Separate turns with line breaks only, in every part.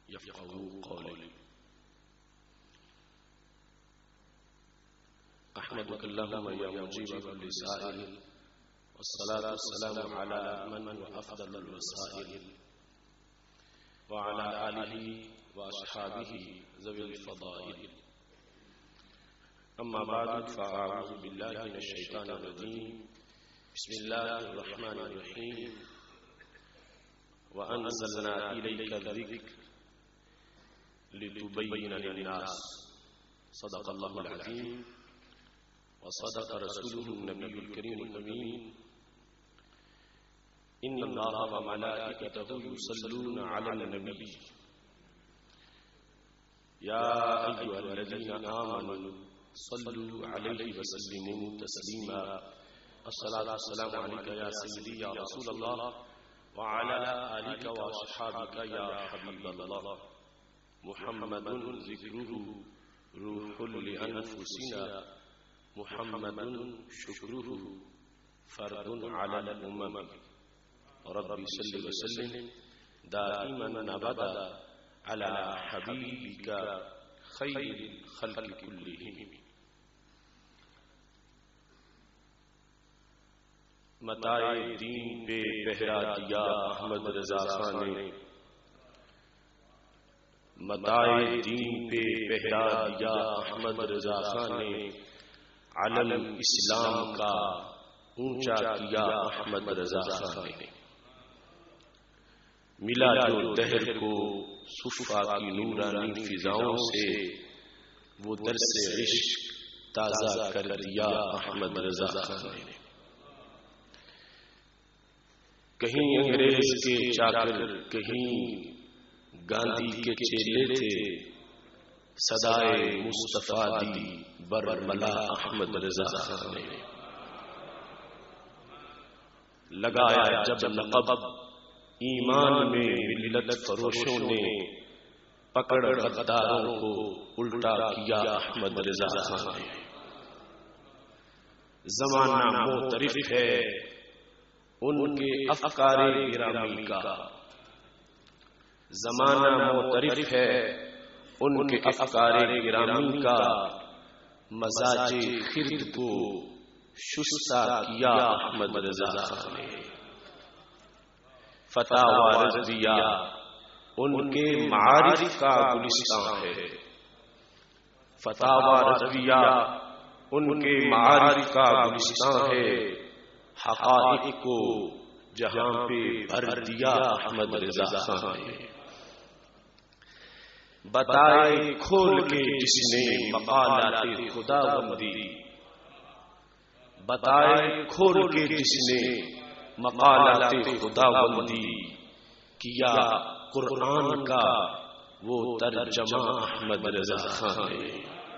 يفقهوا قولي. أحمدك اللهم يا مجيب كل سائل، والصلاة والسلام على من هو أفضل الوسائل، وعلى آله وأصحابه ذوي الفضائل. أما بعد، فأعوذ بالله من الشيطان الرجيم. بسم الله الرحمن الرحيم. وأنزلنا إليك الذكر لتبين للناس. صدق الله العظيم وصدق رسوله النبي الكريم الأمين. إن الله وملائكته يصلون على النبي يا أيها الذين آمنوا صلوا عليه وسلموا تسليما. الصلاة والسلام عليك يا سيدي يا رسول الله، وعلى آلك وأصحابك يا حبيب الله. محمد ذكره روح لأنفسنا، محمد شكره فرد على الأمم. ربي صل وسلم دائما أبدا على حبيبك خير الخلق كلهم. متاع دین پہ پہرا دیا احمد رضا خان نے، متاع دین پہ پہرا دیا احمد رضا خان نے، علم اسلام کا اونچا کیا احمد رضا خان نے. ملا جو دہر کو صفا کی نورانی فضاؤں سے، وہ درس عشق تازہ کر دیا احمد رضا خان نے. کہیں انگریز کے چاکر، کہیں گاندھی کے چیلے تھے، صدائے مصطفیٰ دی برملا احمد رضا خان نے. لگایا جب لقب ایمان میں ملت فروشوں نے، پکڑ غداروں کو الٹا کیا احمد رضا خان نے. زمانہ معترف ہے ان کے افکار گرامی کا، زمانہ معترف ہے ان کے افکار گرامی کا، مزاج خرد کو شستہ کیا احمد رضا خان نے. فتاوی رضویہ ان کے معارف کا گلستان ہے، فتاوی رضویہ ان کے معارف کا گلستان ہے. حقائق کو جہاں پہ بھر دیا احمد رضا خان نے. بتائے کھول کے جس نے مقالات خدا بندی، بتائے کھول کے جس نے مقالات خدا بندی، کیا قرآن کا وہ ترجمہ احمد رضا خان نے.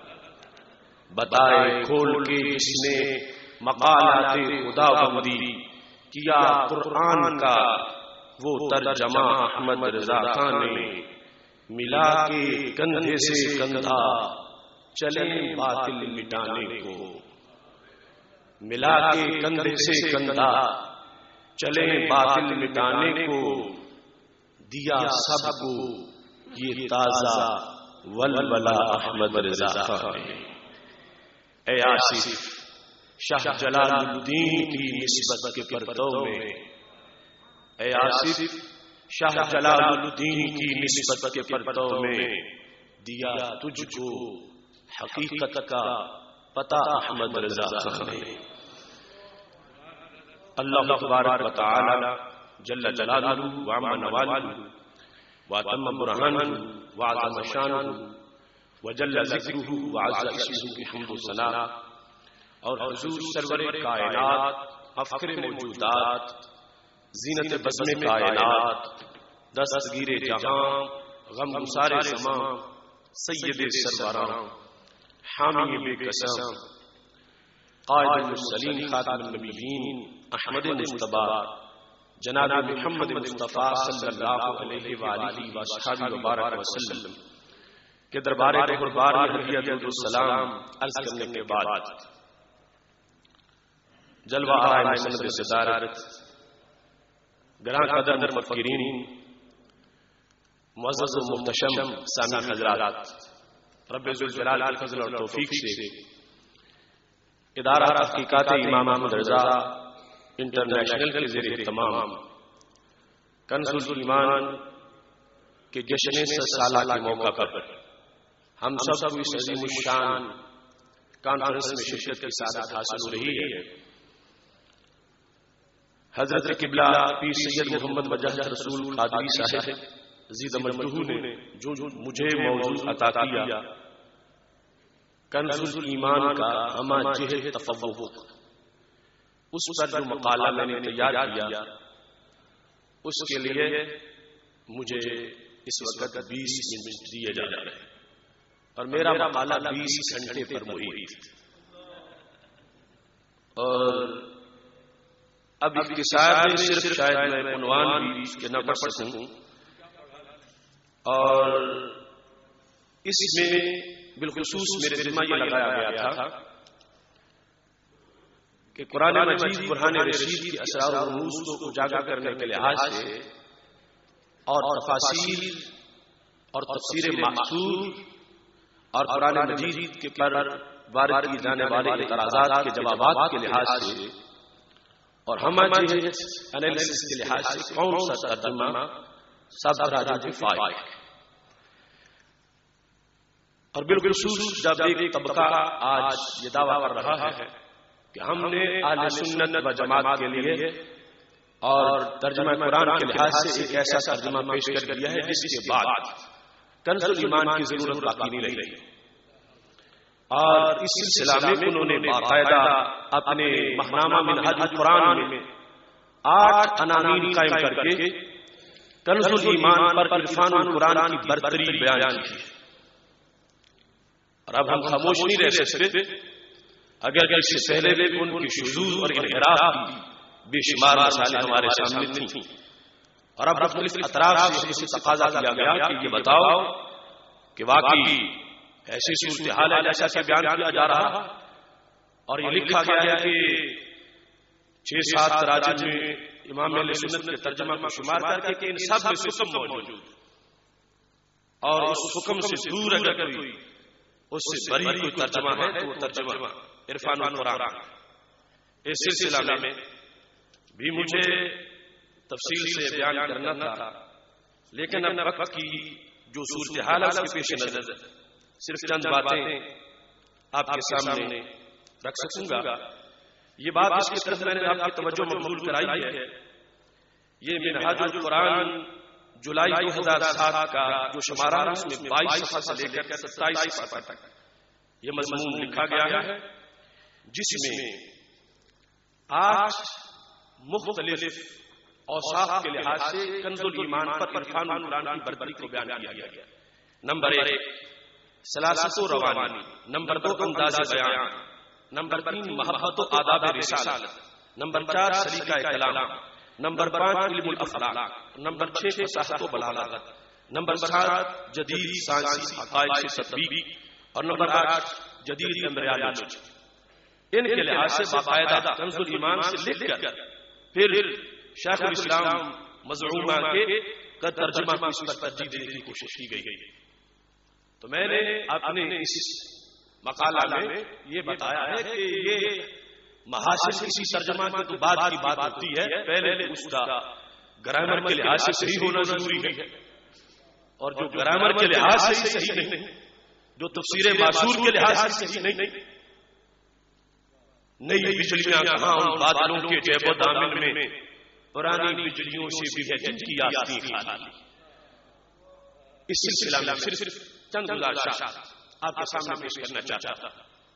بتائے کھول کے جس نے مقالات خدا بندی، کیا قرآن کا وہ ترجمہ احمد رضا خان نے. ملا کے کندھے سے کندھا چلے باطل مٹانے کو، ملا کے کندھے سے کندھا چلے باطل مٹانے کو، دیا سب کو یہ تازہ ولولہ احمد رضا خان نے. اے آصف شاہ جلال الدین کی نسبت کے پرتو میں، اے آصف شاہ جلال الدین کی نسبت کے پرتو میں، دیا تجھ کو حقیقت کا پتہ احمد رضا خان نے. اللہ تبارک و تعالی جل جلالہ وعم نوالہ واتم برہانہ وعظم شانہ وجل ذکرہ وعز اسمہ کی حمد و ثنا، اور حضور سرور کائنات، افخر موجودات، زینت بزم کائنات، دستگیر جہاں، غم گسار زمان، سید سروران، حامی بے قسم، قائد المرسلین، خاتم النبیین، احمد مجتبی جناب محمد مصطفیٰ صلی اللہ علیہ وآلہ وصحبہ وبارک وسلم کے دربار قربان میں ہدیہ درود السلام عرض کرنے کے بعد، جلوہ آرائے مسند صدارت، گراں قدر مفکرین، معزز و محتشم سامعین حضرات، رب ذوالجلال کے فضل اور توفیق سے ادارہ تحقیقات امام احمد رضا انٹرنیشنل کے زیر اہتمام کنز الایمان کے جشن 100 سالہ کے موقع پر ہم سب کو اس عظیم الشان کانفرنس میں شرکت کی سعادت حاصل ہو رہی ہے۔ حضرت قبلہ پیر سید محمد وجہ رسول قادری صاحب عزیز مجدہ نے جو مجھے موضوع عطا کیا، کنز الایمان کا ہمہ تفوق، اس پر جو مقالہ میں نے تیار کیا اس کے لیے مجھے اس وقت 20 منٹ دیے جا رہے ہیں اور میرا مقالہ 20 گھنٹے پر محیط، اور اب اختصار میں صرف شاید میں عنوان بھی اس کے نہ پڑھ سکوں، اور اس میں بالخصوص میرے ذمہ یہ لگایا گیا تھا کہ قرآن مجید برہان رشید کی اسرار و رموز کو اجاگر کرنے کے لحاظ سے اور تفاصیل اور تفسیر مقصود اور قرآن مجید کے پر وارد کیے جانے والے اعتراضات کے جوابات کے لحاظ سے اور ہمارے انالیسس کے لحاظ سے کون سا ترجمہ سب راجہ فائق، اور بالخصوص جب ایک طبقہ آج یہ دعویٰ کر رہا ہے کہ ہم نے اہل سنت و جماعت کے لیے اور ترجمہ قرآن کے لحاظ سے ایک ایسا ترجمہ پیش کر دیا ہے جس کے بعد کنز الایمان کی ضرورت باقی نہیں رہی، اور اس سلسلہ میں انہوں نے باقاعدہ اپنے ماہنامہ منہاج القرآن میں 8 عناوین قائم کر کے کنز الایمان پر عرفان القرآن کی برتری بیان کی، اور اب ہم خاموش نہیں رہ سکتے اگر اس سے پہلے بھی ان کی شذوذ اور انحراف کی بے شمار مسائل ہمارے سامنے تھیں، اور اب مختلف اطراف سے اسے تقاضا کیا گیا کہ یہ بتاؤ کہ واقعی ایسی صورتحال ہے جیسا کہ بیان کیا جا رہا، اور یہ لکھا گیا ہے کہ 6-7 تراجم میں امام اہل سنت کے ترجمہ کو شمار کر کے کہ ان سب میں حکم موجود، اور اس حکم سے دور اگر کوئی اس سے بری کوئی ترجمہ ہے تو وہ ترجمہ عرفان القرآن۔ اس سلسلہ میں بھی مجھے تفصیل سے بیان کرنا تھا، لیکن اب وقت کی جو صورتحال ہے اس کے پیش نظر صرف چند باتیں آپ کے سامنے رکھ سکوں گا۔ یہ بات اس کی طرف میں نے آپ کی توجہ مبذول کرائی ہے، یہ منہاج القرآن جولائی 2007 کا جو شمارہ ہے اس میں 22 صفحہ سے لے کر 27 صفحہ تک یہ مضمون لکھا گیا ہے، جس میں 8 مختلف اوصاف کے لحاظ سے کنز الایمان پر عرفان القرآن کی برتری کو بیان کیا گیا۔ نمبر 1 سلاست و روانی، نمبر 2 انداز بیان، نمبر 3 محبت و آداب رسالت، نمبر 4 سلیقہ کلام، نمبر 5 علم الافلاق، نمبر 6 فصاحت و بلاغت، نمبر 7 جدید سائنسی حقائق سے تطبیق، اور نمبر 8 جدید ایمبریالوجی۔ ان کے لحاظ سے باقاعدہ کنز الایمان سے لکھ کر پھر شیخ الاسلام مزعومہ کے ترجمہ کو اس پر ترجیح دینے کی کوشش کی گئی۔ تو میں نے اپنے اس مقالہ میں یہ بتایا ہے کہ یہ محاسن کسی ترجمہ کے تو بعد کی بات ہوتی ہے، پہلے اس کا گرامر کے لحاظ سے صحیح ہونا ضروری ہے، اور جو گرامر کے لحاظ سے صحیح نہیں، جو تفسیر معصور کے لحاظ سے صحیح نہیں، نئی بجلیاں کہاں ان بادلوں کے جیب و دامن میں، پرانی بجلیوں سے بھی ہے جن کی آستین خالی۔ اس سلسلہ میں صرف چند گزارشات آپ کے سامنے پیش کرنا چاہتا تھا۔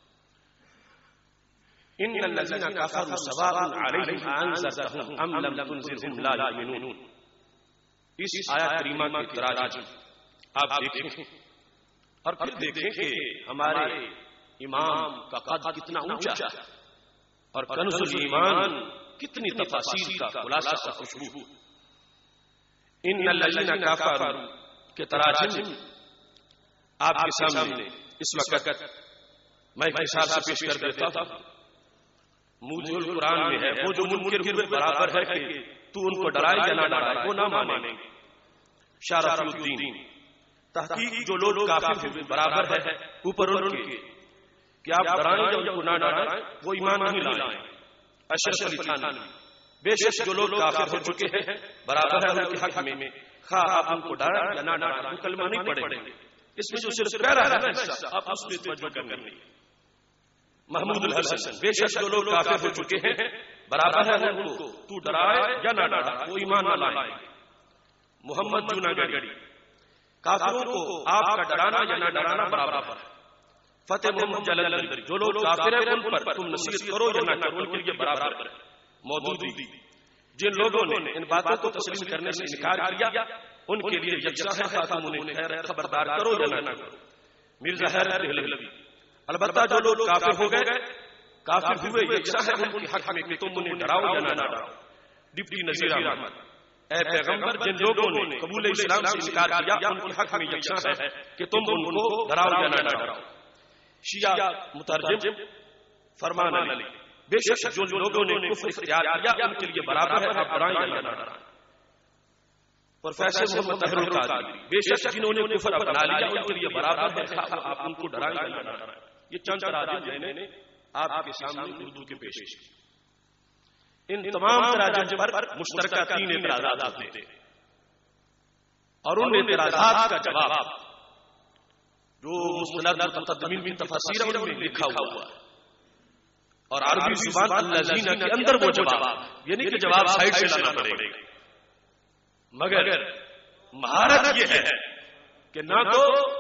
ان الذين كفروا سواء عليهم انذرتهم ام لم تنذرهم لا يؤمنون، اس آیت کریمہ کے تراجم آپ دیکھیں اور پھر دیکھیں کہ ہمارے امام کا قد کتنا اونچا ہے اور کنز الایمان کتنی تفاصیل کا خلاصہ اور خوشبو۔ ان الذين كفروا کے تراجم آپ کے سامنے اس وقت میں ایک حساب سے پیش کر دیتا ہوں۔ موجود قرآن میں ہے، وہ جو منکر ہوئے برابر ہے کہ تو ان کو ڈرائے یا نہ ڈرائے وہ نہ مانیں گے۔ شاہ رفیع الدین، تحقیق جو لوگ کافر برابر ہے اوپر ان کے کہ آپ ڈرائیں یا ان کو نہ ڈرائیں وہ ایمان نہیں لائیں۔ اشرف علی تھانوی، بے شک جو لوگ کافر ہو چکے ہیں برابر ہے ان کے حق میں، خواہ آپ ان کو ڈرائیں یا نہ ڈرائیں وہ کلمہ نہیں پڑھیں گے۔ اس میں جو صرف پیرا ہے نا حصہ آپ اس میں توجہ کرنی ہے۔ محمود الحسن، بے شک جو لوگ کافر ہو چکے ہیں برابر ہے ان کو تو ڈرائے یا نہ ڈرائے وہ ایمان نہ لائیں۔ محمد جوناگڑھی، کافروں کو آپ کا ڈرانا یا نہ ڈرانا برابر ہے۔ فتح محمد جلال، جو لوگ کافر ہیں ان پر تم نصیحت کرو یا نہ کرو ان کے لیے برابر ہے۔ مودودی، جن لوگوں نے ان باتوں کو تسلیم کرنے سے انکار کیا ان کے لیے یکساں ہے خاتم انہیں خیر، خبردار کرو یا نہ کرو۔ مرزا حیدر دہلوی، البتہ جو لوگ کافر ہو گئے کافر ہوئے یکساں ہے ان کے حق میں کہ تم انہیں ڈراؤ یا نہ ڈراؤ۔ ڈپٹی نذیر احمد، اے پیغمبر جن لوگوں نے قبول اسلام سے انکار کیا ان کے حق میں یکساں ہے کہ تم ان کو ڈراؤ یا نہ ڈراؤ۔ شیعہ مترجم فرمان علی، بے شک جو لوگوں نے کفر اختیار کیا ان کے لیے برابر ہے آپ ڈرائیں یا نہ ڈرائیں۔ پروفیسر محمد طاہر القادری، بے شک جنہوں نے کفر اپنا لیا ان کے لیے برابر ہے آپ ان کو ڈرائیں یا نہ ڈرائیں۔ یہ چند تراجم میں نے آپ کے سامنے اردو کے پیش کی۔ ان تمام تراجم پر مشترکہ 3 اعتراضات ہوتے ہیں اور ان اعتراضات کا جواب جو مصطلح متقدمین کی تفاسیر میں لکھا ہوا اور عربی زبان الذین کے اندر وہ جواب، یعنی کہ جواب سائڈ سے لانا پڑے گا، مگر مہارت یہ ہے کہ نہ تو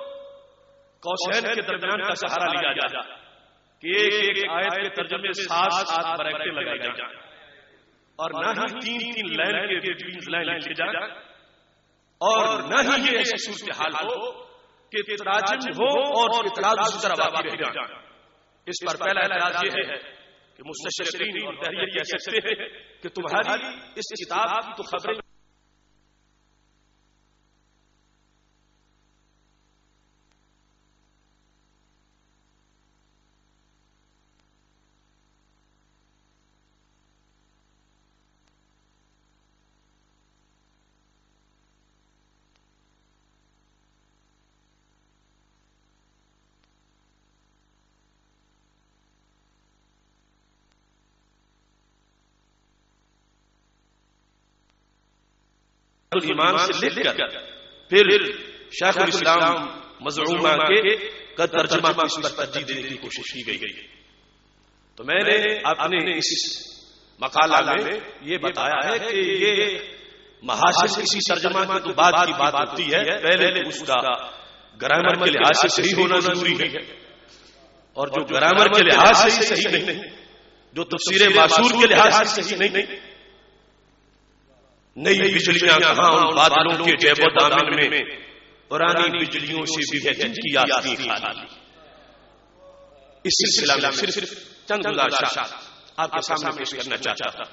قوسین کے درمیان کا سہارا لیا جائے کہ ایک آیت کے ترجمے 7 بریکٹیں لگائی جائیں اور نہ ہی 3 لائن کے بٹوین لائن لکھے جائیں اور نہ ہی یہ ایسی صورتحال ہو کہ تراجم ہو اور اعتراض اسی طرح باقی رہ جائیں۔ اس پر پہلا اعتراض یہ ہے کہ مستشرقین اور تحریر کہہ سکتے ہیں کہ تمہاری اس کتاب کی تو خبریں ایمان سے لکھ کر پھر شیخ الاسلام مزعومہ کے ترجمہ پر اس پر ترجیح دینے کی کوشش کی گئی۔ تو میں نے اپنے اس مقالہ میں یہ بتایا ہے کہ یہ محاسن کسی ترجمہ کی تو بعد کی بات ہوتی ہے، پہلے اس کا گرامر کے لحاظ سے صحیح ہونا ضروری ہے، اور جو گرامر کے لحاظ سے صحیح نہیں، جو تفسیر معصور کے لحاظ سے صحیح نہیں، نئی بجلیاں کہاں ان بادلوں کے جیب و دامن میں، پرانی بجلیوں سے بھی ہے جن کی آتی خالی۔ اس سلسلہ میں صرف چند گزارشات آپ کے سامنے پیش کرنا چاہتا تھا۔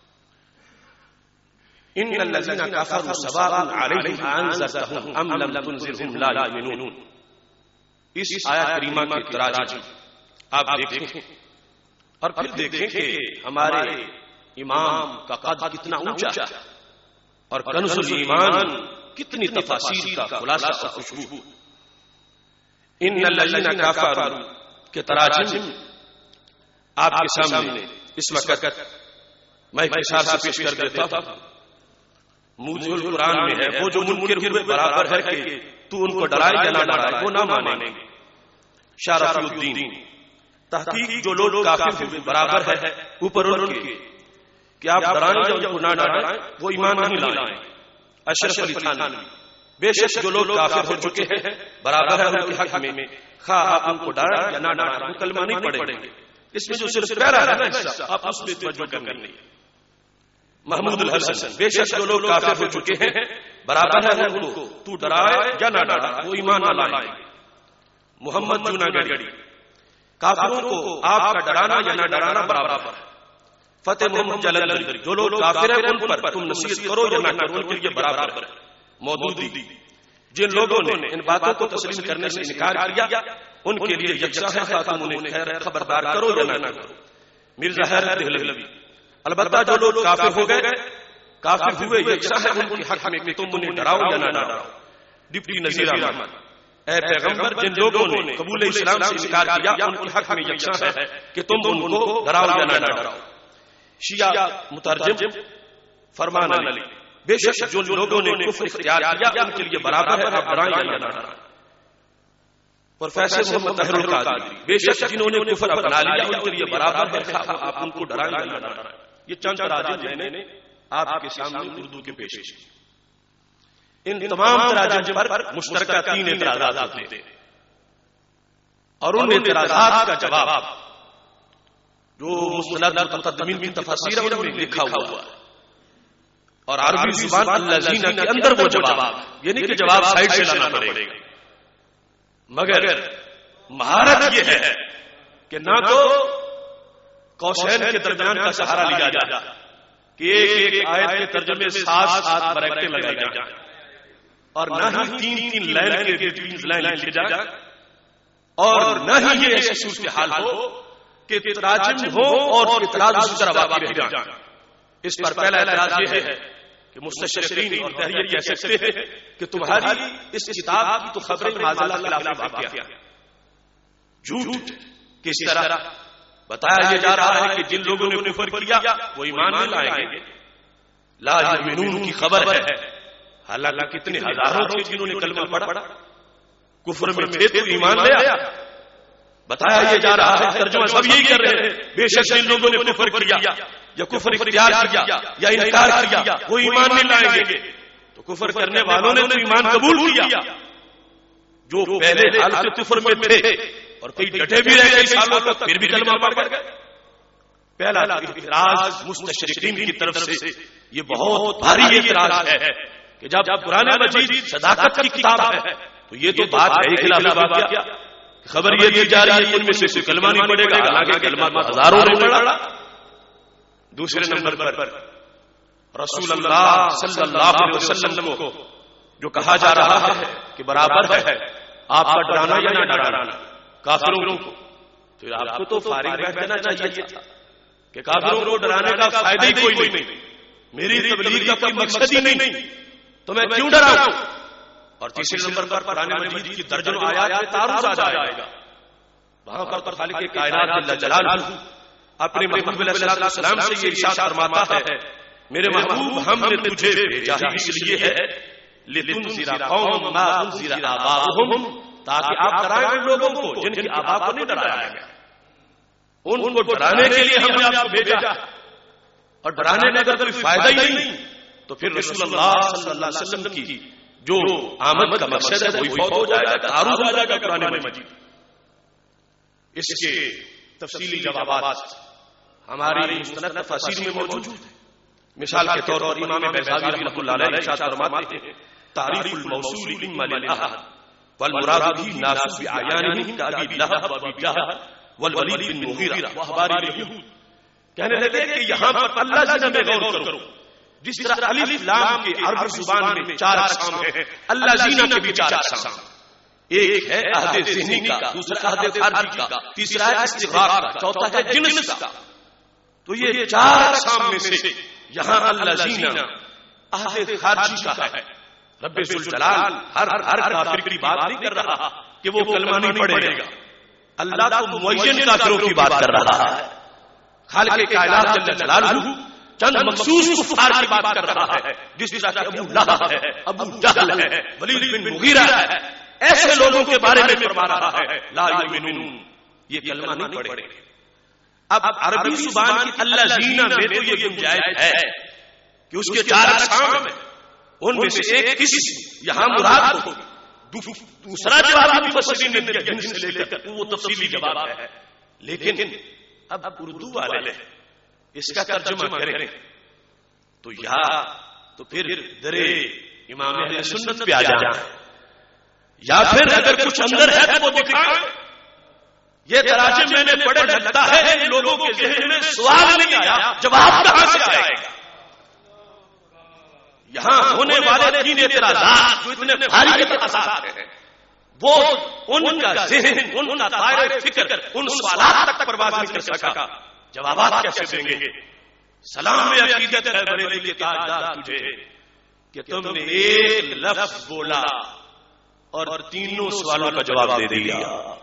ان الذین کفروا سواء علیہم انذرتهم ام لم تنذرهم لا یؤمنون، اس آیت کریمہ کے تراجم آپ دیکھیں اور پھر دیکھیں کہ ہمارے امام کا قد کتنا اونچا اور کنز الایمان کتنی تفاسیر کا خلاصہ خوشبو۔ ان الذین کفروا کے تراجم آپ کے سامنے اس وقت میں اختصار سے پیش کر دیتا ہوں۔ موجود قرآن میں ہے وہ جو منکر ہوئے برابر ہے کہ تو ان کو ڈرائے یا نہ ڈرائے وہ نہ مانیں گے۔ شاہ رفیع الدین، تحقیق جو لوگ کافر ہوئے برابر ہے اوپر ان کے کہ آپ ڈرائیں یا ان کو نہ ڈرائیں وہ ایمان نہیں لائیں۔ اشرف علی تھانوی، بے شک جو لوگ کافر ہو چکے ہیں برابر ہے ان کے حق میں، خواہ آپ ان کو ڈرائیں یا نہ ڈرائیں وہ کلمہ نہیں پڑھیں گے۔ اس میں جو صرف پیرا ہے نا حصہ آپ اس میں توجہ کرنی ہے۔ محمود الحسن، بے شک جو لوگ کافر ہو چکے ہیں برابر ہے ان کو تو ڈرائے یا نہ ڈرائے وہ ایمان نہ لائیں۔ محمد جوناگڑھی، کافروں کو آپ کا ڈرانا یا نہ ڈرانا برابر ہے۔ فتح محمد جلال، جو لوگ کافر ہیں ان پر تم نصیحت کرو یا نہ کرو ان کے لیے برابر ہے۔ مودودی، جن لوگوں نے ان باتوں کو تسلیم کرنے سے انکار کیا ان کے لیے یکساں ہے خاتم انہیں خیر، خبردار کرو یا نہ کرو۔ مرزا حیدر دہلوی، البتہ جو لوگ کافر ہو گئے کافر ہوئے یکساں ہے ان کے حق میں کہ تم انہیں ڈراؤ یا نہ ڈراؤ. ڈپٹی نذیر احمد: اے پیغمبر، جن لوگوں نے قبول اسلام سے انکار کیا ان کے حق میں یکساں ہے کہ تم ان کو ڈراؤ یا نہ ڈراؤ. شیعہ مترجم فرمان علی: بے شک جو لوگوں نے کفر اختیار کیا ان کے لیے برابر ہے آپ ڈرائیں یا نہ ڈرائیں. پروفیسر محمد طاہر القادری: بے شک جنہوں نے کفر اپنا لیا ان کے لیے برابر ہے آپ ان کو ڈرائیں یا نہ ڈرائیں. یہ چند تراجم میں نے آپ کے سامنے اردو کے پیش کی. ان تمام تراجم پر مشترکہ 3 اعتراضات ہوتے ہیں اور ان اعتراضات کا جواب جو مستند متقدمین کی تفاسیر ان میں لکھا ہوا ہے اور عربی زبان الذین کے اندر وہ جواب، یعنی کہ جواب سائڈ سے لانا پڑے گا. مگر مہارت یہ ہے کہ نہ تو قوسین کے درمیان کا سہارا لیا جائے کہ ایک آیت کے ترجمے 7 بریکٹیں لگائی جائیں اور نہ ہی 3 لائن کے بٹوین لائن لکھے جائیں اور نہ ہی یہ ایسی صورتحال ہو کہ تراجم ہو اور اعتراض اسی طرح باقی رہ جائیں. اس پر پہلا اعتراض یہ ہے کہ مستشرقین اور تحریری کہہ سکتے ہیں کہ تمہاری اس کتاب کی تو خبریں معاذ اللہ خلاف واقعہ جھوٹ. کس طرح؟ بتایا یہ جا رہا ہے کہ جن لوگوں نے کفر کیا وہ ایمان نہیں لائیں گے. لا یؤمنون کی خبر ہے، حالانکہ کتنے ہزاروں تھے جنہوں نے کلمہ پڑھا، کفر میں تھے تو ایمان لے آیا. بتایا یہ جا رہا ہے، ترجمہ سب یہی کر رہے ہیں، بے شک جن لوگوں نے کفر کیا یا کفر اختیار کیا یا انکار کیا وہ ایمان نہیں لائیں گے. تو کفر کرنے والوں نے تو ایمان قبول کیا، جو پہلے حالت کفر میں تھے اور کئی ڈٹے بھی رہ گئے سالوں تک پھر بھی کلمہ پڑھ گئے. پہلا اعتراض مستشرقین کی طرف سے یہ بہت بھاری اعتراض ہے کہ جب قرآن مجید صداقت کی کتاب ہے تو یہ تو بات ہے خلاف واقعہ. خبر یہ دی جا رہی ہے ان میں سے کوئی کلمہ نہیں پڑے گا، حالانکہ کلمہ ہزاروں نے پڑھا. دوسرے نمبر پر رسول اللہ صلی اللہ علیہ وسلم کو جو کہا جا رہا ہے کہ برابر ہے آپ کا ڈرانا یا نہ ڈرانا کافروں کو، تو آپ کو تو فارغ رہ جانا چاہیے تھا کہ کافروں کو ڈرانے کا فائدہ ہی کوئی نہیں، میری تبلیغ کا کوئی مقصد ہی نہیں تو میں کیوں ڈراؤں. اور تیسرے نمبر پر قرآن مجید کی درجنوں آیات میں تعارض آ جائے گا. وہاں پر خالق کائنات جل جلالہ اپنے محبوب علیہ السلام سے یہ ارشاد فرماتا ہے، میرے محبوب ہم نے تجھے بھیجا ہی اس لیے ہے لتنذر قوما ما انذر آباؤہم، تاکہ آپ ڈرائیں ان لوگوں کو جن کے آبا کو نہیں ڈرایا گیا. ان کو ڈرانے کے لیے ہم نے آپ کو بھیجا، اور ڈرانے میں اگر کوئی فائدہ ہی نہیں تو پھر رسول اللہ صلی اللہ علیہ وسلم کی جو آمد کا مقصد ہے وہی فوت ہو جائے گا، تعارض ہو جائے گا قرآن مجید. اس کے تفصیلی جوابات ہماری مستند تفاسیر میں موجود ہیں. مثال کے طور پر امام بیضاوی رحمۃ اللہ علیہ ارشاد فرماتے ہیں، تعریف الموصول اما للاحد والمراد به ناس بعیانهم كأبي لهب وابي جهل والولید بن مغیرہ واحبار اليہود. کہنے لگے کہ یہاں پر اللہ جل میں غور کرو، جس طرح الف لام کے عربی زبان میں 4 اقسام ہیں، اللہ زینہ کے بھی 4 اقسام. ایک ہے عہد ذہنی کا، دوسرا عہد خارجی کا، تیسرا ہے استغراق کا، چوتھا ہے جنس کا. تو یہ 4 اقسام میں سے یہاں اللہ زینہ عہد خارجی کا ہے. رب ذوالجلال ہر کافر کی بات نہیں کر رہا کہ وہ کلمہ نہیں پڑھے گا، اللہ تو معین کافروں کی بات کر رہا ہے. خالق کائنات جل جلالہ چند مخصوص کفار کی بات کر رہا ہے، جس طرح کہ ابو لہب ہے، ابو جہل ہے، ولید بن مغیرہ ہے. ایسے لوگوں کے بارے میں فرما رہا ہے لا یؤمنون، یہ کلمہ نہیں پڑھے. اب عربی زبان کی اللہ زینہ میں تو یہ گنجائش ہے کہ اس کے 4 اقسام ہیں، ان میں سے ایک کس یہاں مراد ہو. دوسرا جواب مفسرین نے دیا جن سے لے کر وہ تفصیلی جواب ہے. لیکن اب اردو والے اس کا ترجمہ کریں تو یا تو پھر درے امام اہل سنت پہ آ جائیں، یا پھر اگر کچھ اندر ہے تو وہ دکھائیں. یہ تراجم میں نے پڑھے لگتا ہے ان لوگوں کے ذہن میں سوال نہیں آیا، جواب کہاں سے آئے گا. یہاں ہونے والے 3 اعتراضات جو اتنے بھاری اعتراضات ہیں وہ ان کا ذہن، ان کا دائرہ فکر ان سوالات تک پرواز نہیں کر سکا. جوابات کیسے دیں گے؟ سلام عقیدت ہے بریلی کے تاجدار تجھے کہ تم نے ایک لفظ بولا اور تینوں سوالوں کا جواب دے دیا.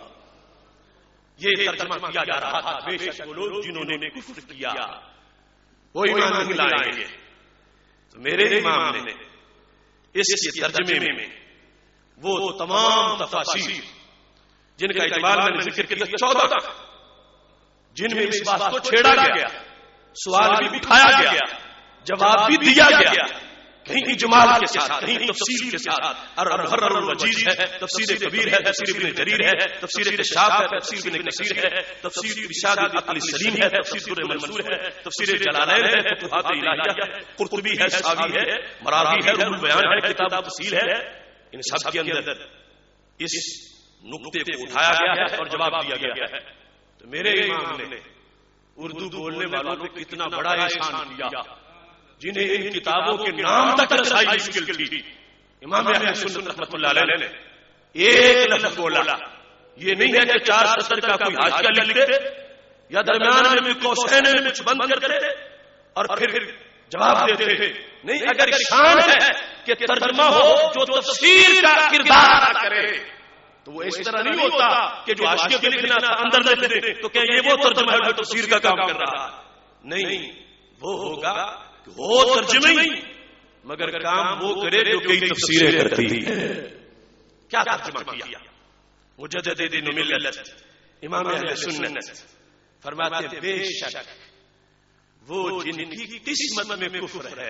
یہ ترجمہ کیا جا رہا تھا بے شک وہ لوگ جنہوں نے کفر کیا وہ ایمان نہیں لائیں گے. تو میرے امام نے اس کے ترجمے میں وہ تمام تفاسیر جن کا اعتبار میں نے ذکر کیا 14 جن میں اس بات کو چھیڑا گیا، سوال بھی اٹھایا گیا، جواب بھی دیا گیا، کہیں اجمال کے ساتھ، کہیں تفصیل کے ساتھ. البحر الوجیز ہے، تفسیر کبیر ہے، تفسیر ابن جریر ہے، تفسیر کشاف ہے، تفسیر ابن کثیر ہے، تفسیر ارشاد العقل السلیم ہے، تفسیر در منصور ہے، تفسیر جلالین ہے، فتوحات الہیہ ہے، قرطبی ہے، ساوی ہے، مراغی ہے، روح البیان ہے، کتاب تفصیل ہے. ان سب کے اندر اس نقطے کو اٹھایا گیا ہے اور جواب دیا گیا ہے. تو میرے امام نے اردو بولنے والوں پہ کتنا بڑا احسان کیا جنہیں ان کتابوں کے نام تک رسائی مشکل تھی. امام اہل سنت رحمۃ اللہ علیہ نے ایک لفظ بولا. یہ نہیں ہے کہ 4 سطر کا کوئی حاشیہ لکھتے یا درمیان میں قوسین میں کچھ بند کرتے اور پھر جواب دیتے. نہیں، اگر شان ہے کہ ترجمہ ہو جو تفسیر کا کردار ادا کرے تو وہ اس طرح نہیں ہوتا کہ جو حاشیے پہ لکھنا تھا اندر لکھ دے تو کہ یہ وہ ترجمہ ہے جو تفسیر کا کام کر رہا ہے. نہیں، وہ ہوگا کہ وہ ترجمہ ہی مگر کام وہ کرے جو کئی تفسیریں کرتی ہے. کیا ترجمہ کیا مجدد دین ملت امام اہل سنت فرماتے ہیں بے شک وہ جن کی قسمت میں کفر ہے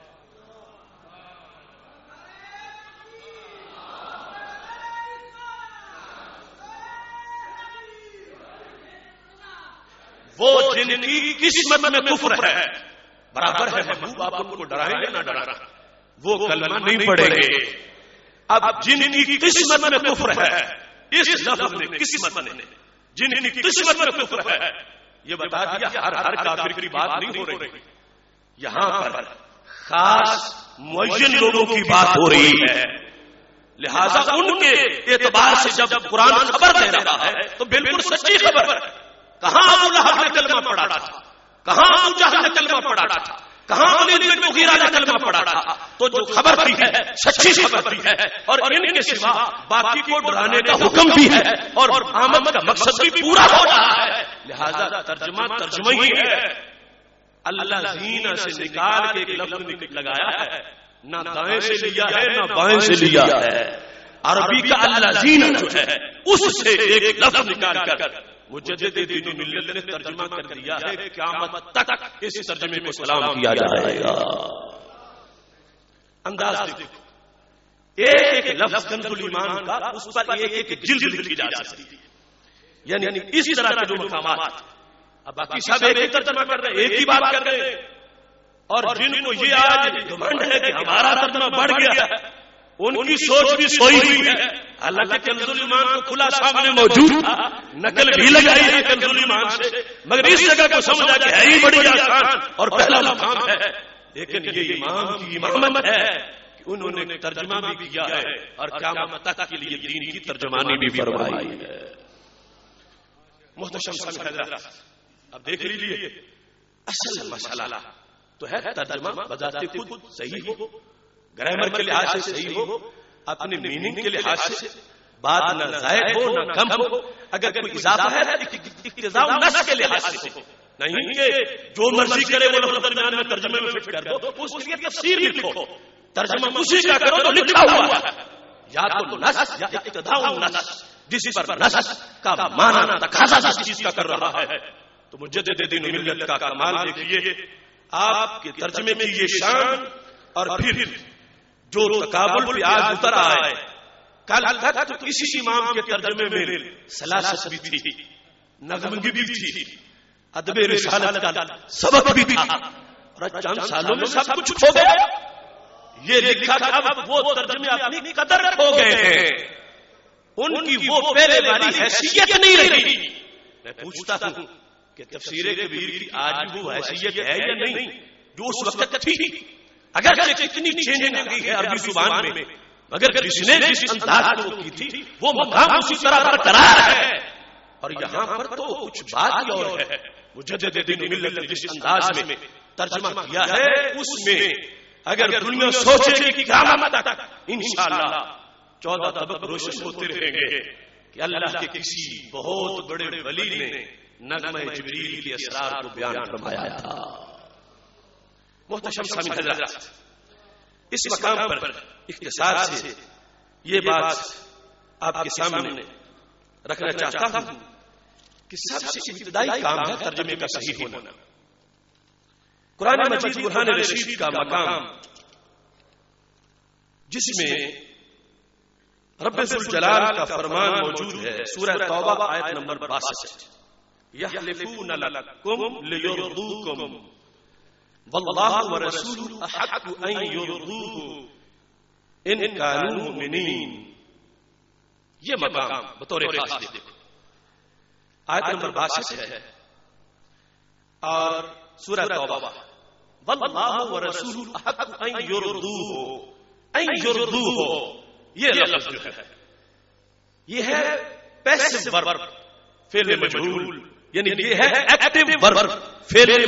وہ جن کی قسمت میں کفر ہے برابر ہے محبوب آپ ان کو ڈرائیں گے نہ ڈرانا وہ کلمہ نہیں پڑھیں گے. اب جن کی قسمت میں کفر ہے اس لفظ نے قسمت نے جن کی قسمت میں کفر ہے یہ بتا دیا ہر کافر کی بات نہیں ہو رہی. یہاں پر خاص معین لوگوں کی بات ہو رہی ہے. لہذا ان کے اعتبار سے جب قرآن خبر دے رہا ہے تو بالکل سچی خبر ہے. کہاں ابو لہب نے کلمہ پڑھا تھا، کہاں ابو جہل نے کلمہ پڑھا تھا، کہاں ولید بن مغیرہ نے کلمہ پڑھا تھا. تو جو خبر بھی ہے سچی خبر بھی ہے اور ان کے سوا باقی کو ڈرانے کا حکم بھی ہے اور آمد کا مقصد بھی پورا ہو رہا ہے. لہذا ترجمہ ہی ہے. اللہ زینہ سے نکال کے ایک لفظ لگایا ہے، نہ دائیں سے لیا ہے نہ بائیں سے لیا ہے. عربی کا اللہ زینہ جو ہے اس سے ایک لفظ نکال کر مجدد دین ملت نے ترجمہ کر دیا ہے. قیامت تک اس ترجمے کو سلام کیا جائے گا. انداز دیکھو، ایک ایک لفظ کنز الایمان کا اس پر ایک ایک جلد لکھی جا سکتی ہے. یعنی اس طرح کے جو مقامات اب باقی سب ایک ترجمہ کر رہے ہیں، ایک ہی بات کر رہے ہیں. اور جن کو یہ آج گھمنڈ ہے کہ ہمارا ترجمہ بڑھ گیا ہے ان کی سوچ بھی سوئی ہوئی ہے. حالانکہ کنز الایمان کو کھلا سامنے موجود تھا، نقل بھی لگائی ہے کنز الایمان سے، مگر اس جگہ کو سمجھا کہ ہے ہی بڑی آسان اور پہلا مقام ہے. لیکن یہ امام کی امامت ہے کہ انہوں نے ترجمہ بھی کیا ہے اور قیامت تک کے لیے دین کی ترجمانی بھی فرمائی ہے. محتشم سامع حضرات، اب دیکھ لیجیے اصل مسئلہ تو ہے ترجمہ بذات خود صحیح ہو، گرامر کے لحاظ سے صحیح ہو، اپنے میننگ کے لحاظ سے بات نہ زائد ہو نہ کم ہو. اگر کوئی اضافہ ہے اقتضاء النص کے لحاظ سے ہو، نہیں کہ جو مرضی کرے وہ لفظ درمیان میں ترجمے میں فٹ کر دو. اس کے لیے تفسیر لکھو، ترجمہ اسی کا کرو تو لکھا ہوا ہے یا تو نص یا اقتضاء النص، جس پر نص کا معنی تقاضا جس چیز کا کر رہا ہے. تو مجدد دین ملت کا کمال دیکھیے، آپ کے ترجمے کی یہ شان اور پھر جو تقابل پہ آج اتر آئے. کل تک تو اسی امام کے ترجمے میں سلاست بھی تھی، نظمگی بھی تھی، ادب رسالت کا سبق بھی تھا، اور چند سالوں میں سب کچھ کھو گیا. یہ لکھا تھا اب وہ ترجمے اپنی قدر کھو گئے ہیں، ان کی وہ پہلے والی حیثیت نہیں رہی. میں پوچھتا ہوں کہ تفسیر کبیر کی آج وہ حیثیت ہے یا نہیں جو اس وقت تھی؟ اگر کتنی چینجنگ آ گئی ہے عربی زبان میں، مگر جس نے جس انداز کو کی تھی وہ مقام اسی طرح برقرار ہے. اور یہاں پر تو کچھ بات ہی اور ہے. مجدد دین ملت نے جس انداز میں ترجمہ کیا ہے اس میں اگر دنیا سوچے کہ قیامت تک انشاءاللہ 14 طبق روشن ہوتے رہیں گے کہ اللہ کے کسی بہت بڑے ولی نے نغمہ جبریل کے اسرار کو بیان فرمایا تھا۔ محتشم سامعین حضرات، اس مقام پر اختصار سے یہ بات آپ کے سامنے رکھنا چاہتا ہوں کہ سب سے ابتدائی کام ہے ترجمے کا صحیح ہونا۔ قرآن مجید برہان رشید کا مقام جس میں رب ذوالجلال کا فرمان موجود ہے، سورہ توبہ آیت نمبر 62، یحلفون لکم لیرضوکم واللہ ورسولہ احق ان یرضوہ ان کانوا مؤمنین۔ یہ مقام بطور خاص دیکھو، آیت نمبر 62 ہے اور سورہ توبہ، واللہ ورسولہ احق ان یرضوہ، یہ لفظ جو ہے یہ ہے پیسو ورب، فعل مجہول، یعنی یہ ہے ایکٹیو ورب، فعل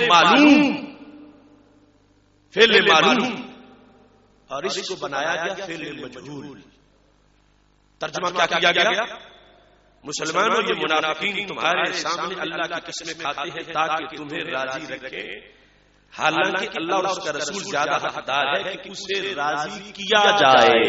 معلوم، اور اس کو بنایا گیا فعل مجہول۔ ترجمہ کیا کیا گیا؟ مسلمانوں یہ منافقین تمہارے سامنے اللہ کی قسمیں کھاتے ہیں تاکہ تمہیں راضی رکھے، حالانکہ اللہ اور اس کا رسول زیادہ حقدار ہے کہ اسے راضی کیا جائے۔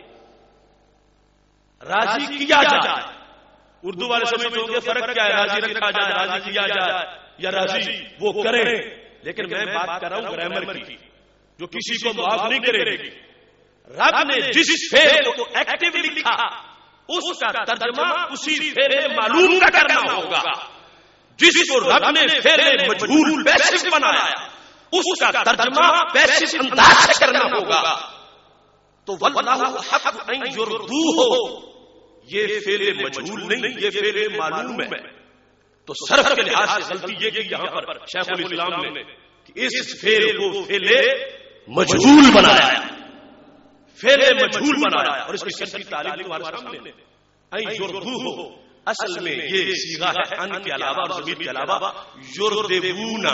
راضی کیا جائے، اردو والے سمجھتے ہوں گے فرق کیا ہے، راضی رکھا جائے، راضی کیا جائے، یا راضی وہ کریں، لیکن میں بات کر رہا ہوں گرامر کی جو کسی کو معاف نہیں کرے گی۔ رب نے جس فعل کو ایکٹیو لکھا اس کا ترجمہ اسی فعل معلوم کا کرنا ہوگا، جس کو رب نے فعل مجہول پیسو بنایا اس کا ترجمہ پیسو انداز سے کرنا ہوگا۔ تو واللہ حق ان یرضوہ، یہ فعل مجہول نہیں، یہ فعل معلوم ہے۔ تو صرف کے لحاظ سے غلطی یہ کہ یہاں پر شیخ الاسلام نے کہ اس فعل کو فعل مجہول بنایا، فعل مجہول بنایا، اور اس کی شرعی تعریف تمہارے سامنے ان یرضوہ اصل میں یہ صیغہ ہے ان کے علاوہ اور ضمیر کے علاوہ یرضون،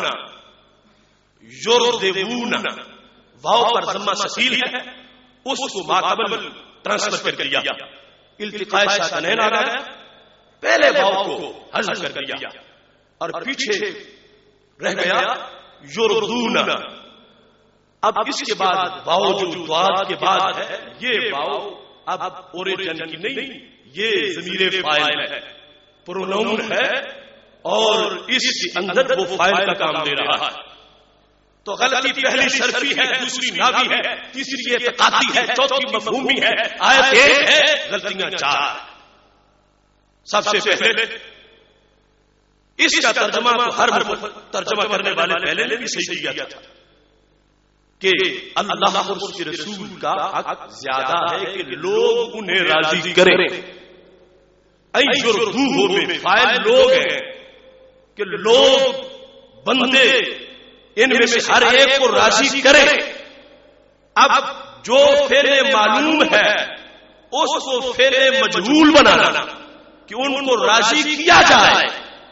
واو پر ضمہ ثقیل ہے، اس کو ماقبل ٹرانسفر کر دیا، التقاء ساکنین آ رہا ہے، پہلے واو کو حذف کر دیا اور پیچھے رہ گیا یرضون۔ اب اس کے بعد واو جو ضاد کے بعد ہے، یہ واو اب اوریجن کی نہیں، یہ ضمیر فاعل ہے، پروناؤن ہے، اور اس کے اندر وہ فاعل کا کام دے رہا ہے۔ تو غلطی پہلی صرفی ہے، دوسری ناوی ہے، تیسری اعتقادی ہے، چوتھی مفہومی ہے، آیت 1 ہے، غلطیاں 4۔ سب سے پہلے اس کا ترجمہ ہر ترجمہ کرنے والے پہلے نے بھی صحیح کیا تھا کہ اللہ اور اس کے رسول کا حق زیادہ ہے کہ لوگ انہیں راضی کریں۔ ان یرضوہ میں فاعل لوگ ہیں کہ لوگ بندے ان میں سے ہر ایک کو راضی کرے۔ اب جو فعل معلوم ہے اس کو فعل مجہول بنانا کہ ان کو راضی کیا جائے،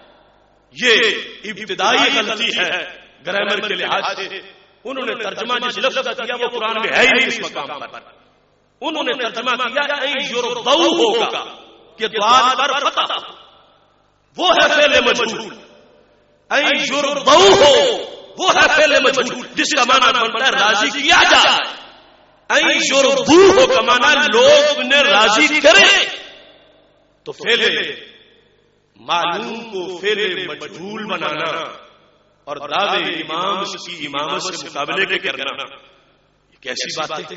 یہ ابتدائی غلطی ہے گرامر کے لحاظ سے۔ انہوں نے ترجمہ جس لفظ کا کیا وہ قرآن میں ہے ہی نہیں اس مقام پر۔ انہوں نے ترجمہ کیا ان یرضوہ ہوگا کہ دعا پر فتح، وہ ہے فعل مجہول۔ ان یرضوہ ہو، وہ ہے فعل مجہول جس کا معنی بنتا ہے راضی کیا جائے۔ ان یرضوہ کا معنی لوگ انہیں راضی کریں۔ تو فعل معلوم کو فعل مجہول بنانا اور دعوے امام کی امامت سے مقابلے کے کرنا، یہ کیسی بات ہے؟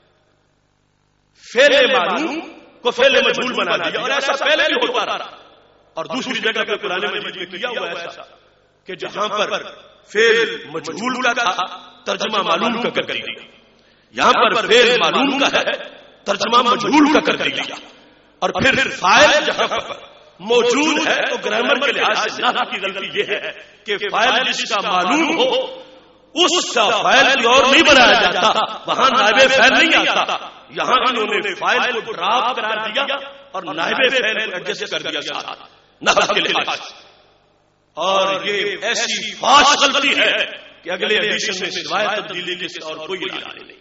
فعل معلوم کو فعل مجہول بنا دیا، اور ایسا پہلے بھی ہوتا رہا۔ اور دوسری جگہ پہ قرآن مجید میں کیا ہوا ایسا کہ جہاں پر فعل مجہول کا تھا ترجمہ معلوم کا کر دیا، یہاں پر فعل معلوم کا ہے ترجمہ مجہول کا کر دیا۔ اور پھر فاعل جہاں پر موجود ہے تو گرامر کے لحاظ سے نحو کی غلطی یہ ہے کہ فاعل جس کا معلوم ہو اس کا فاعل کی اور نہیں بنایا جاتا، وہاں نائب فاعل نہیں آتا۔ یہاں انہوں نے فاعل کو ڈراپ قرار دیا اور نائب فاعل کو ایڈجسٹ کر دیا نحو کے لحاظ سے۔ اور یہ ایسی فاش غلطی ہے کہ اگلے ایڈیشن میں سوائے تبدیلی کے اور کوئی علاج نہیں.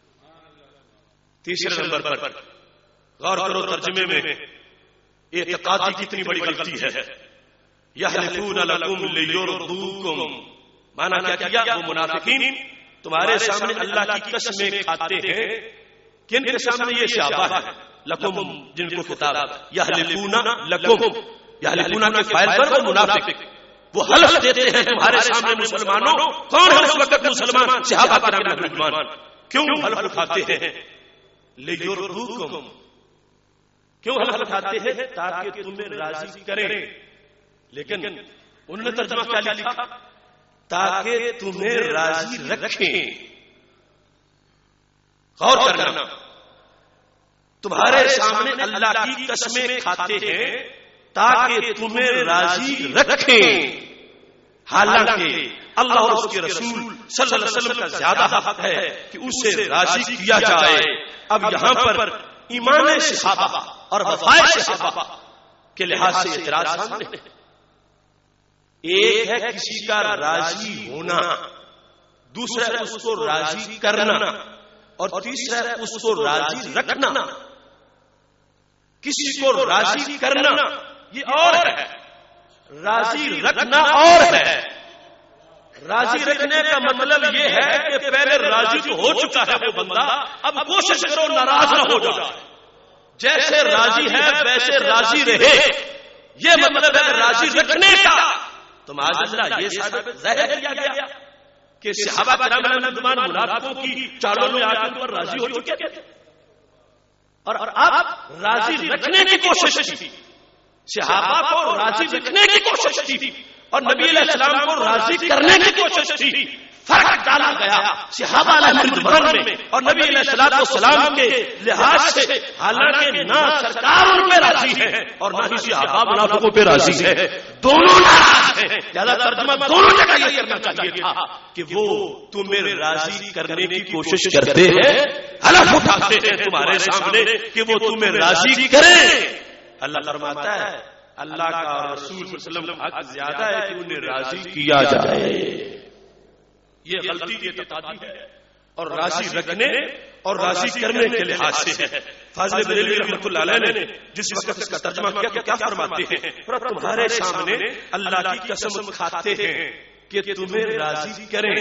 تیسرے نمبر پر غور کرو ترجمے میں اعتقاد کی کتنی بڑی غلطی ہے. یحلفون لکم لیرضوکم، مانا کیا کیا؟ وہ منافقین تمہارے سامنے اللہ کی قسمیں کھاتے ہیں. کن کے سامنے؟ یہ صحابہ ہے لکم جن کو خطاب. یحلفون لکم، یحلفون کے فاعل پر وہ منافق، وہ حلف دیتے ہیں تمہارے سامنے مسلمانوں. کون ہے اس وقت مسلمان؟ صحابہ کرام رضوان. کیوں حلف اٹھاتے ہیں؟ لیرضوکم، کیوں حلف اٹھاتے ہیں؟ تاکہ تمہیں راضی کریں. لیکن انہوں نے ترجمہ کیا لکھا؟ تاکہ تمہیں راضی رکھیں. غور کرنا، تمہارے سامنے اللہ کی قسمیں کھاتے ہیں تاکہ تمہیں راضی رکھیں. حالانکہ اللہ اور اس کے رسول صلی اللہ علیہ وسلم کا زیادہ حق ہے کہ اسے راضی کیا جائے. اب یہاں پر ایمان صحابہ اور وفائے صحابہ کے لحاظ سے اعتراض سامنے ہے. ایک ہے کسی کا راضی ہونا، دوسرا ہے اس کو راضی کرنا، اور تیسرا ہے اس کو راضی رکھنا. کسی کو راضی کرنا یہ اور ہے، راضی رکھنا اور ہے. راضی رکھنے کا مطلب یہ ہے کہ پہلے راضی تو ہو چکا ہے وہ بندہ، اب کوشش کرو ناراض نہ ہو جائے. جیسے راضی ہے ویسے راضی رہے، یہ مطلب ہے راضی رکھنے کا. تو معاذاللہ یہ ظاہر کیا گیا کہ صحابہ کرام رضوان منافقوں کی چالوں میں آ کر راضی ہو چکے تھے اور اب راضی رکھنے کی کوشش کی. صحابہ کو راضی رکھنے کی کوشش کی اور نبی علیہ السلام کو راضی کرنے کی کوشش کی. فرق ڈالا گیا صحابہ علیہ رضوان میں اور نبی علیہ السلام کے لحاظ سے. حالانکہ نہ سرکار ان پہ راضی ہے اور نہ ہی صحابہ منافقوں پہ راضی ہے، دونوں ناراض ہیں. زیادہ ترجمہ دونوں جگہ یہ کرنا چاہیے تھا کہ وہ تمہیں راضی کرنے کی کوشش کرتے ہیں، حلف اٹھاتے ہیں تمہارے سامنے کہ وہ تمہیں راضی کریں. اللہ فرماتا ہے اللہ کا اور رسول صلی اللہ علیہ وسلم حق زیادہ ہے کہ انہیں راضی کیا جائے. یہ غلطی اعتقادی ہے اور راضی رکھنے اور راضی کرنے کے لحاظ سے ہے. فاضل بریلوی رحمۃ اللہ علیہ نے جس وقت اس کا ترجمہ کیا تو کیا فرماتے ہیں؟ تمہارے سامنے اللہ کی قسم کھاتے ہیں کہ تمہیں راضی کریں.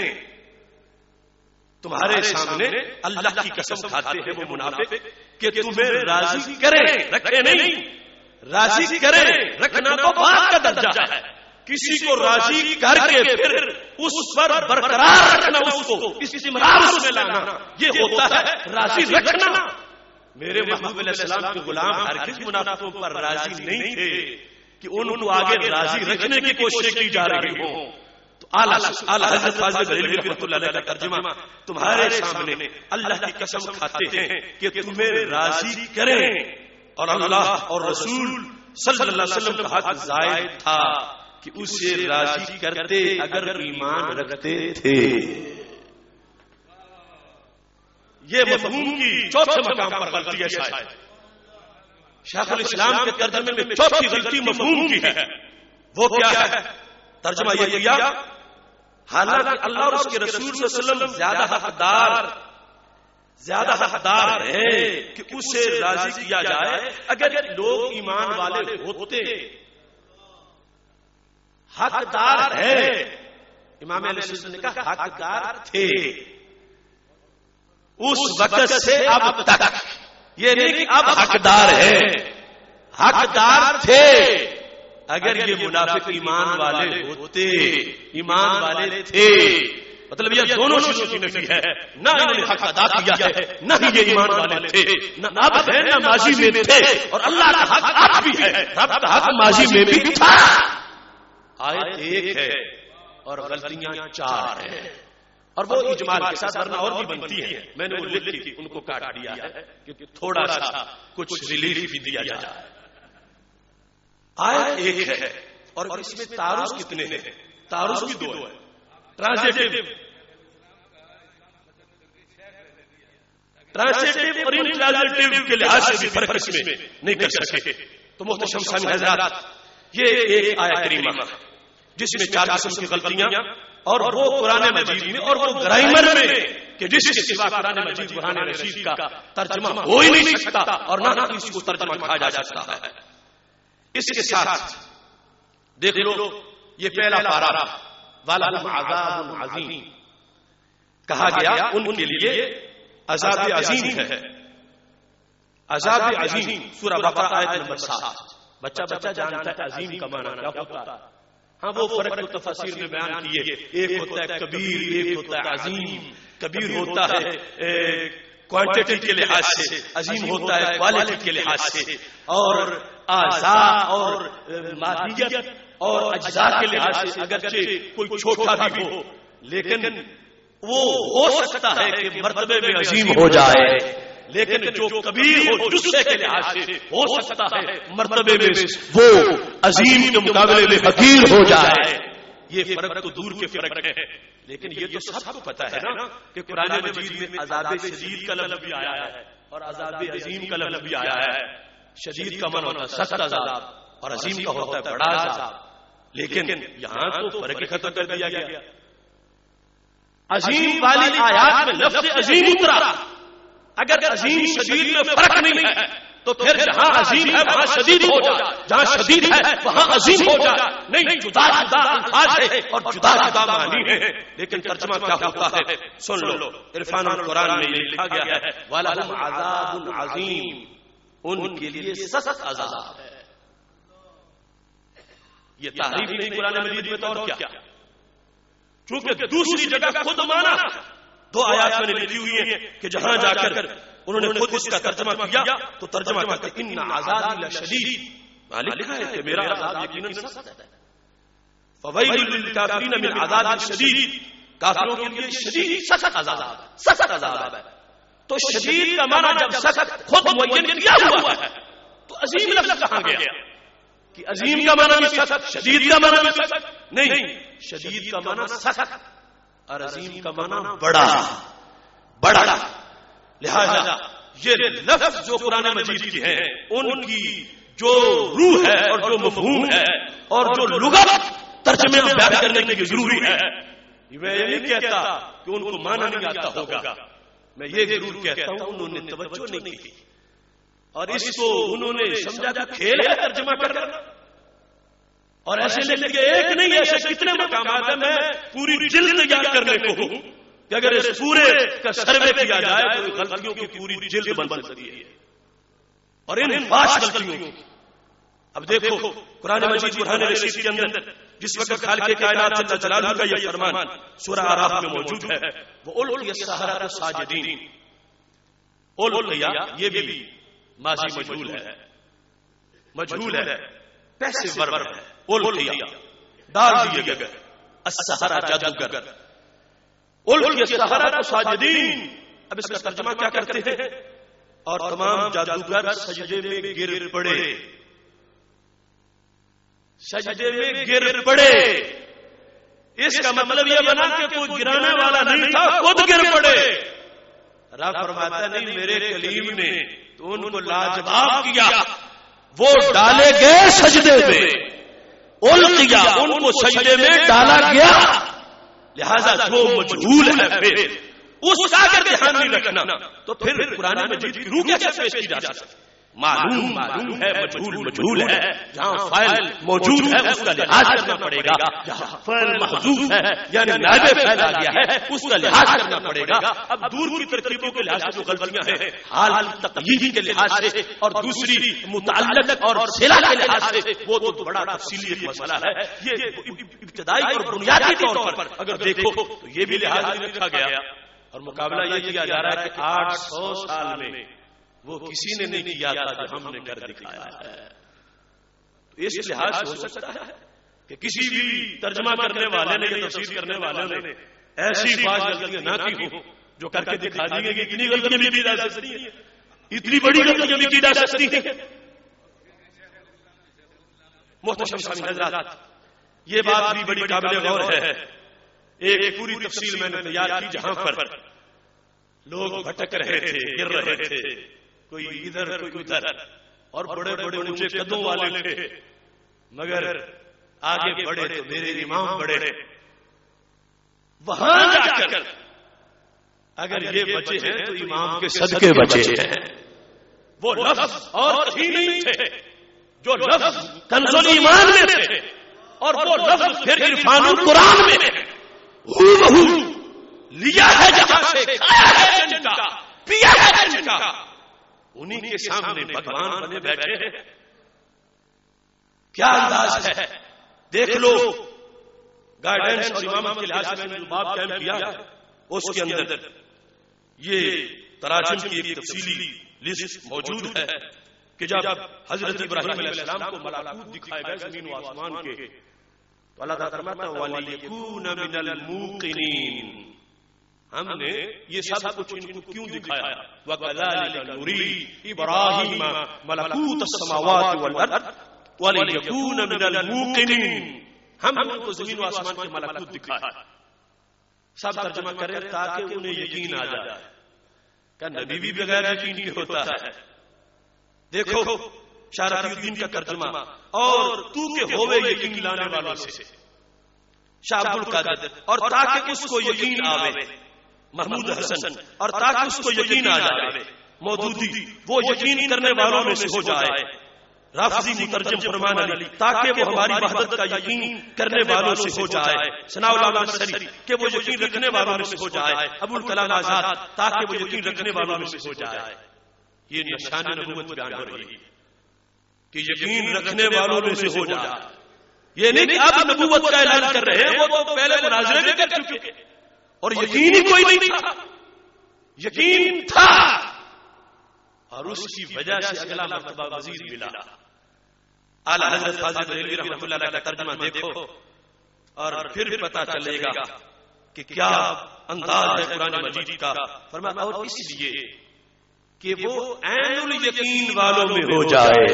تمہارے سامنے اللہ کی قسم کھاتے ہیں وہ منافق کہ تمہیں راضی کریں، رکھے نہیں، راضی کریں. رکھنا تو بات کا درجہ ہے، کسی کو راضی کر کے پھر اس پر برقرار رکھنا، اس کو استمرار اس میں لانا، یہ ہوتا ہے راضی رکھنا. میرے محبوب علیہ السلام کے غلام ہرگز منافقوں پر راضی نہیں تھے کہ ان کو آگے راضی رکھنے کی کوشش کی جا رہی ہو. تو اعلیٰ حضرت فاضل بریلوی رحمۃ اللہ علیہ کا ترجمہ تمہارے سامنے اللہ کی قسم کھاتے ہیں کہ تمہیں راضی کریں اور اللہ اور رسول صلی اللہ علیہ وسلم کا حق زائد تھا کہ اسے راضی کرتے اگر ایمان رکھتے تھے. یہ مفہوم کی چوتھے مقام پر غلطی ہے. شاید شیخ الاسلام کے ترجمے میں چوتھی غلطی مفہوم کی ہے. وہ کیا ہے؟ ترجمہ یہ کیا حالانکہ اللہ اور اس کے رسول صلی اللہ علیہ وسلم زیادہ حقدار ہے کہ اسے راضی کیا جائے. اگر لوگ ایمان والے ہوتے حقدار ہے، امام علیہ السلام نے کہا حقدار تھے اس وقت سے اب تک، یہ نہیں کہ اب حقدار ہے، حقدار تھے. اگر یہ منافق ایمان والے ہوتے، ایمان والے تھے، مطلب یہ دونوں چیزوں کی نفی ہے. نہ انہوں نے حق ادا کیا ہے، نہ ہی یہ ایمان والے تھے، نہ اب ہے نہ ماضی میں تھے. اور اللہ کا حق اب بھی ہے، رب کا حق ماضی میں بھی تھا. آیت ایک ہے اور غلطیاں چار ہیں، اور وہ اجمال کے ساتھ ورنہ اور بھی بنتی ہیں. میں نے وہ لکھ کے ان کو کاٹ دیا ہے کہ تھوڑا سا کچھ ریلیف بھی دیا جائے. آیت ایک ہے اور اس میں تعارض کتنے ہیں؟ تعارض بھی دو ہے. ٹرانزیٹو اور انٹرانزیٹو کے لحاظ سے بھی فرق اس میں نہیں کر سکے. تو محترم سامعین حضرات، یہ ایک آیت کریمہ جس میں 4 قسم کی غلطیاں، اور وہ قرآن مجید میں اور وہ گرامر میں کہ جس کے سوا قرآن مجید قرآن رشید کا ترجمہ ہو ہی نہیں سکتا اور نہ اس کو ترجمہ کہا جا سکتا ہے۔ اس کے ساتھ دیکھ لو یہ پہلا پارا وَلَهُمْ عَذَابٌ عَظِيمٌ کہا گیا ان کے لیے عذاب عظیم ہے۔ عذاب عظیم سورہ بقرہ آیت نمبر 7۔ بچہ جانتا ہے عظیم کا معنی کیا ہوتا ہے؟ ہاں وہ فرق تو تفسیر میں بیان کیے، ایک ہوتا ہے کبیر، ایک ہوتا ہے عظیم۔ کبیر ہوتا ہے کوانٹٹی کے لحاظ سے، عظیم ہوتا ہے کوالٹی کے لحاظ سے، اور اعضاء اور مادیت اور اجزاء کے لحاظ سے اگرچہ کوئی چھوٹا بھی ہو لیکن وہ ہو سکتا ہے کہ مرتبے میں عظیم ہو جائے، لیکن جو کبیر ہو جسے کے لحاظ سے ہو سکتا ہے مرتبے میں وہ عظیم کے مقابلے میں حقیر ہو جائے۔ یہ فرق تو دور کے فرق ہے، لیکن یہ تو سب کو پتا ہے نا کہ قرآن مجید میں عذاب شدید کا لفظ بھی آیا ہے اور عذاب عظیم کا لفظ بھی آیا ہے۔ شدید کا معنی ہوتا ہے سخت عذاب اور عظیم کا ہوتا ہے بڑا عذاب، لیکن یہاں تو فرق ختم کر دیا گیا۔ عظیم والی آیات میں لفظ عظیم اترا، اگر عظیم شدید میں فرق نہیں ہے تو پھر جہاں عظیم ہے وہاں شدید ہو جائے، جہاں شدید ہے وہاں عظیم ہو جائے۔ نہیں، جدا جدا الفاظ ہے اور جدا جدا معنی ہے، لیکن ترجمہ کیا ہوتا ہے سن لو۔ عرفان القرآن میں یہ لکھا گیا ہے وَلَهُمْ عَذَابٌ عَظِيمٌ، ان کے لیے سخت عذاب ہے۔ یہ تعریف نہیں قرآن مجید میں تو اور کیا، چونکہ دوسری جگہ خود مانا 2 آیات میں لکھی ہوئی ہے کہ جہاں جا کر انہوں نے خود اس کا ترجمہ کیا تو ترجمہ کرتے ان عذابی لشدید، وہاں لکھا ہے کہ میرا عذاب یقیناً سخت ہے۔ فویل للکافرین من عذاب شدید، کافروں کے لیے شدید سخت عذاب ہے۔ تو شدید کا معنی جب سخت خود معین کیا ہوا ہے تو عظیم لفظ کہاں گیا کہ عظیم کا معنی بھی سخت، شدید کا معنی بھی سخت؟ نہیں، شدید کا معنی سخت اور عظیم کا معنی بڑا۔ لہذا یہ لفظ جو قرآن مجید کی ہیں ان کی جو روح ہے اور جو مفہوم ہے اور جو لغت ترجمے میں بیان کرنے کی ضروری ہے، میں یہ نہیں کہتا کہ ان کو معنی نہیں آتا ہوگا، میں یہ ضرور کہتا ہوں انہوں نے توجہ نہیں کی اور اس کو انہوں نے سمجھا کہ کھیل ہے ترجمہ کرنا، اور ایسے لکھ کے ایک نہیں ایسے کتنے مقامات ہیں۔ میں پوری جلد تیار کرنے کو ہوں کہ اگر اس پورے کا سروے کیا جائے تو غلطیوں کی پوری جلد بن سکتی ہے، اور ان فاش غلطیوں کی۔ اب دیکھو قرآن مجید قرآن رشید کے اندر جس وقت خالق کائنات جل جلالہ کا یہ فرمان سورہ اعراف میں موجود ہے، وہ القی السحرۃ ساجدین، القیا یہ بھی ماضی مجہول ہے، پیسے ورور ہے، القیا ڈال دیے گئے، السحرہ جادوگر، القی السحرۃ ساجدین۔ اب اس کا ترجمہ کیا کرتے ہیں؟ اور تمام جادوگر سجدے میں گر پڑے، سجدے میں گر پڑے۔ اس کا مطلب یہ بنا کہ کوئی گرانے والا نہیں تھا، خود گر پڑے۔ رب فرماتا نہیں میرے کلیم نے تو ان کو لاجواب کیا، وہ ڈالے گئے سجدے میں، القیا ان کو سجدے میں ڈالا گیا۔ لہذا جو مجہول ہے پھر اس کا اگر دھیان نہیں رکھنا تو پھر قرآن مجید کی روح کیسے پیش کی جا سکتی؟ معلوم ہے مجہول ہے، جہاں فائل موجود ہے اس کا لحاظ کرنا پڑے گا، جہاں فائل محذوف ہے یعنی نائب فائل آ گیا ہے اس کا لحاظ کرنا پڑے گا۔ اب دور کی ترکیبوں کے لحاظ سے جو غلطیاں ہیں، حال تقییدی کے لحاظ سے اور دوسری متعلق اور صلہ کے لحاظ سے، وہ تو بڑا تفصیلی ایک مسئلہ ہے۔ یہ ابتدائی اور بنیادی طور پر اگر دیکھو تو یہ بھی لحاظ نہیں رکھا گیا، اور مقابلہ یہ کیا جا رہا ہے کہ 800 سال میں وہ کسی نے نہیں کیا تھا جو ہم نے کر دکھایا ہے۔ تو اس لحاظ سے ہو سکتا ہے کہ کسی بھی ترجمہ کرنے والے نے یا تفسیر کرنے والے نے ایسی بعض غلطیاں نہ کی ہوں جو کر کے دکھا دی گئی، اتنی غلطیاں بھی کی جا سکتی ہیں، اتنی بڑی غلطیاں بھی کی جا سکتی ہیں۔ محترم سامعین حضرات، یہ بات بھی بڑی قابل غور ہے۔ ایک پوری تفصیل میں نے تیار کی جہاں پر لوگ بھٹک رہے تھے، گر رہے تھے، کوئی ادھر کوئی ادھر، اور بڑے بڑے اونچے قدوں والے تھے، مگر آگے بڑھے تو میرے امام بڑھے، وہاں جا کر اگر یہ بچے ہیں تو امام کے صدقے بچے ہیں. وہ لفظ اور ہی نہیں تھے جو لفظ کنز الایمان میں تھے، اور وہ لفظ پھر عرفان القرآن میں ہو لیا ہے جہاں سے، کھایا ہے جن کا، پیا ہے جن کا، انہی کے سامنے بھگوان بنے بیٹھے ہیں. کیا انداز ہے، دیکھ لو. گائیڈنس اور امامت کے لحاظ سے میں نے باب قائم کیا اس کے اندر یہ تراجم کی ایک تفصیلی لسٹ موجود ہے کہ جب حضرت ابراہیم علیہ السلام کو ملکوت دکھائے گئے زمین و آسمان کے، تو اللہ تعالیٰ فرماتا ہے وَلِيَكُونَ مِنَ الْمُوقِنِينَ. ہم نے یہ سب کچھ ان کو کیوں دکھایا؟ وَكَذَلِكَ نُرِي إِبْرَاهِيمَ مَلَكُوتَ السَّمَاوَاتِ وَالْأَرْضِ وَلِيَكُونَ مِنَ الْمُوقِنِينَ. ہم ان کو زمین و آسمان کے ملکوت دکھایا. سب ترجمہ کریں تاکہ انہیں یقین آ جائے کہ نبی بھی بغیر یقین کے ہوتا ہے. دیکھو شاہ رفیع الدین کا ترجمہ، اور تو کہ ہوئے یقین لانے والوں سے شاہ عبد القادر، اور تاکہ اس کو یقین آوے محمود حسن، اور تاکہ اس کو یقین آ جائے مودودی، وہ یقین کرنے والوں میں سے ہو جائے. رافضی مترجم فرمان علی، تاکہ وہ ہماری وحدت کا یقین کرنے والوں سے ہو جائے. ثناء العلماء شریف کہ وہ یقین رکھنے والوں میں سے ہو جائے. ابو الکلام آزاد تاکہ وہ یقین رکھنے والوں میں سے ہو جائے. یہ نشان نبوت بیان ہو رہی ہے کہ یقین رکھنے والوں میں سے ہو جائے. یہ نہیں کہ آپ نبوت کا اعلان کر رہے ہیں، وہ تو پہلے مناظرے میں کر چکے اور یقین ہی کوئی نہیں تھا. یقین تھا اور اس کی وجہ سے اگلا مرتبہ وزیر ملا. اعلی حضرت فاضل بریلوی رحمۃ اللہ علیہ کا ترجمہ دیکھو اور پھر پتہ چلے گا کہ کیا انداز ہے قرآن مجید کا. فرمایا اور اس لیے کہ وہ عین الیقین والوں میں ہو جائے.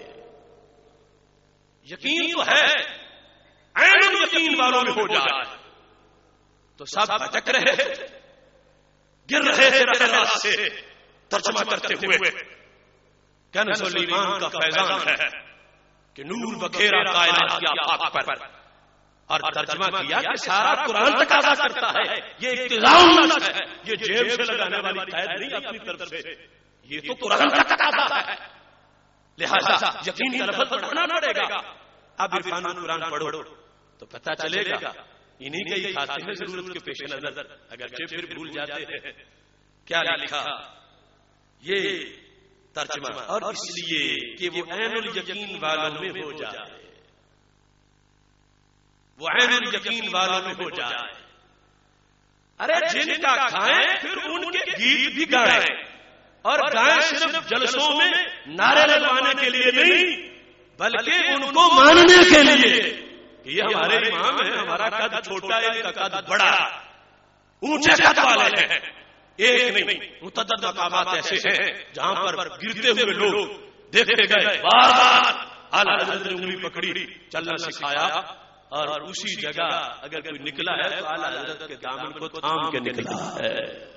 یقین تو ہے، عین الیقین والوں میں ہو جائے. تو سب بھٹک رہے، گر رہے تھے راہ سے ترجمہ کرتے ہوئے. کنز الایمان کا فیضان ہے کہ نور بکھیرا کائنات کی آفاق پر، اور ترجمہ کیا کہ سارا قرآن تقاضا کرتا ہے. یہ التزام ہے، یہ جیب سے لگانے والی قید نہیں اپنی طرف سے، یہ تو قرآن کا تقاضا ہے. لہذا یقین کا لفظ بڑھانا پڑے گا. اب عرفان قرآن پڑھو تو پتہ چلے گا انہی کے ہی خاتمے میں ضرورت کے پیش نظر اگرچہ پھر بھول جاتے ہیں کیا لکھا یہ ترجمہ، اور اس لیے کہ وہ عین الیقین والوں میں ہو جائے. وہ عین الیقین والوں میں ہو جائے. ارے جن کا کھائیں پھر ان کے گیت بھی گائیں، اور گائیں صرف جلسوں میں نعرے لگوانے کے لیے نہیں بلکہ ان کو ماننے کے لیے. یہ ہمارے امام ہیں، ہمارا قد چھوٹا ہے، ان کا قد بڑا، اونچے قد والے ہیں. ایک نہیں متعدد مقامات ایسے ہیں جہاں پر گرتے ہوئے لوگ دیکھے گئے. بار بار اعلیٰ حضرت نے انگلی پکڑی، چلنا سکھایا، اور اسی جگہ اگر کوئی نکلا ہے تو اعلیٰ حضرت کے دامن کو تھام کے نکلا ہے.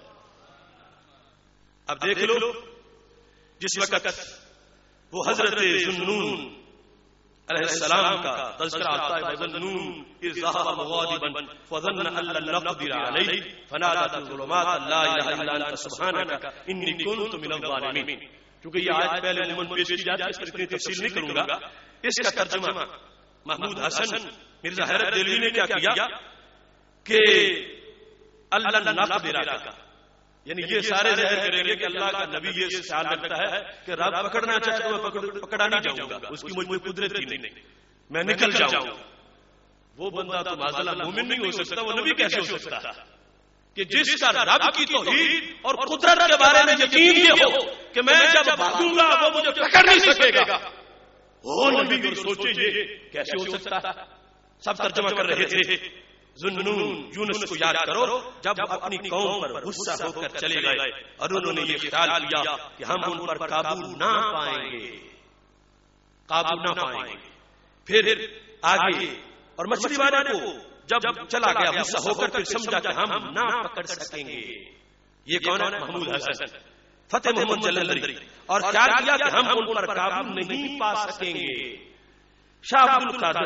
اب دیکھ لو جس وقت وہ حضرت ذوالنون علیہ السلام کا تذکرہ آتا ہے، وَظَنُّونَ إِذْ ذَهَبَ مُغَاضِبًا فَظَنَّ أَن لَّن نَّقْدِرَ عَلَيْهِ فَنَادَىٰ فِي الظُّلُمَاتِ لَا إِلَٰهَ إِلَّا أَنتَ سُبْحَانَكَ إِنِّي كُنتُ مِنَ الظَّالِمِينَ. کیونکہ یہ آیت پہلے عموماً پیش کی جاتی ہے، اس پر اتنی تفصیل نہیں کروں گا. اس کا ترجمہ محمود حسن مرزا حیرت دہلوی نے کیا کیا کہ اللہ نقدر کا، یعنی یہ سارے ظاہر کریں گے کہ اللہ کا نبی یہ خیال رکھتا ہے کہ رب پکڑنا چاہے تو میں پکڑا نہیں جاؤں گا، اس کی مجھ میں قدرت ہی نہیں، میں نکل جاؤں. وہ بندہ تو معاذ اللہ مومن نہیں ہو سکتا، وہ نبی کیسے ہو سکتا ہے کہ جس کا رب کی توحید اور قدرت کے بارے میں یقین یہ ہو کہ میں جب بھاگوں گا وہ مجھے پکڑ نہیں سکے گا. وہ نبی بھی سوچے یہ کیسے ہو سکتا ہے. سب ترجمہ کر رہے تھے ذوالنون یونس کو یاد کرو جب اپنی قوم پر غصہ ہو کر چلے گئے اور انہوں نے یہ خیال کیا کہ ہم ان پر قابو نہ پائیں گے، قابو نہ پائیں گے. پھر آگے اور مچھلی والے کو جب چلا گیا غصہ ہو کر، پھر سمجھا کہ ہم نہ پکڑ سکیں گے. یہ کون ہے؟ محمود حسن فتح محمد جلندری. اور کیا کیا کہ ہم ان پر قابو نہیں پا سکیں گے. شاہ عبد القادر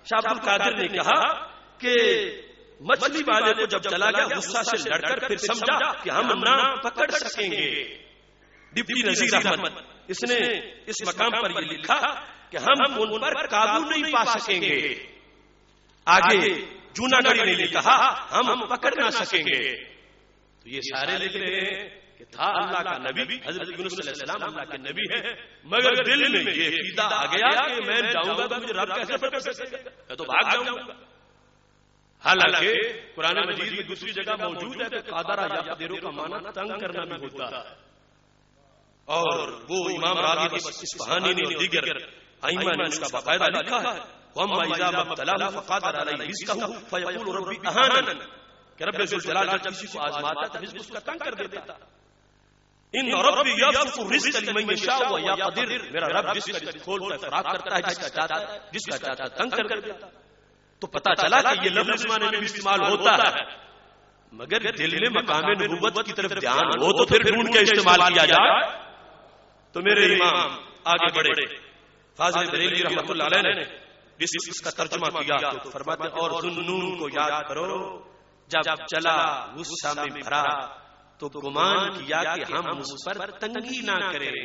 شاہ عبد القادر نے کہا کہ مچھلی والے کو جب چلا گیا غصہ سے لڑ کر پھر سمجھا کہ ہم نہ پکڑ سکیں گے. ڈپٹی نذیر احمد اس نے اس مقام پر یہ لکھا کہ ہم ان پر قابو نہیں پا سکیں گے. آگے جوناگڑھی نے یہ کہا ہم پکڑ نہ سکیں گے. تو یہ سارے لکھ رہے ہیں کہ تھا اللہ کا نبی حضرت یونس علیہ السلام اللہ کے نبی ہے، مگر دل میں یہ عقیدہ آ گیا کہ میں جاؤں گا تو مجھے رب کیسے پکڑ سکے گا، میں تو بھاگ جاؤں گا. حالانکہ قرآن مجید میں دوسری جگہ موجود ہے کہ قادر یقدر کا معنی تنگ کرنا بھی ہوتا ہے. اور وہ امام راغب اصفہانی نے دیگر ائمہ نے اس کا باقاعدہ لکھا ہے وَأَمَّا إِذَا مَا ابْتَلَاهُ فَقَدَرَ عَلَيْهِ رِزْقَهُ فَيَقُولُ رَبِّ أَهَانَنِ کہ رب ذوالجلال جب کسی کو آزماتا ہے تو اس کا تنگ کر دیتا. ان ربی یبسط الرزق لمن یشاء ویقدر، میرا رب جس کا رزق کھولتا ہے فراغ کرتا ہے، جس کا چاہتا ہے جس کا چاہتا ہے تنگ کر دیتا. تو پتہ چلا کہ یہ لفظ زمانے میں بھی استعمال ہوتا ہے، مگر دل میں مقام نبوت کی طرف دھیان ہو تو پھر ڈھونڈ کے استعمال کیا جائے. تو میرے امام آگے بڑھے فاضل بریلوی رحمۃ اللہ علیہ نے اس کا ترجمہ کیا تو فرماتے ہیں اور ذوالنون کو یاد کرو جب چلا غصہ میں بھرا تو گمان کیا کہ ہم اس پر تنگی نہ کریں گے.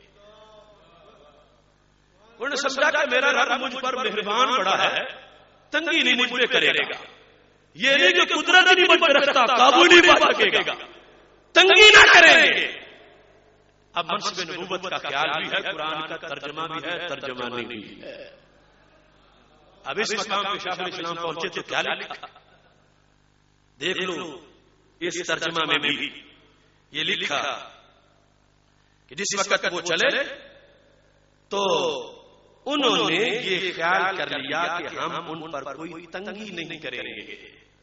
انہوں نے سمجھا کہ میرا رب مجھ پر مہربان بڑا ہے، تنگی نہیں مجھ پہ کرے گا. یہ نہیں کہ قدرت نہیں مجھ پہ رکھتا، قابو نہیں پا سکے گا، تنگی نہ کریں گے. اب منصب نبوت کا خیال بھی ہے، قرآن کا ترجمہ بھی ہے، ترجمہ نہیں بھی ہے. اب اس مقام پہ شیخ الاسلام پہنچے تو کیا لکھا دیکھ لو. اس ترجمہ میں بھی یہ لکھا کہ جس وقت وہ چلے تو انہوں نے یہ خیال کر لیا کہ ہم ان پر کوئی تنگی نہیں کریں گے،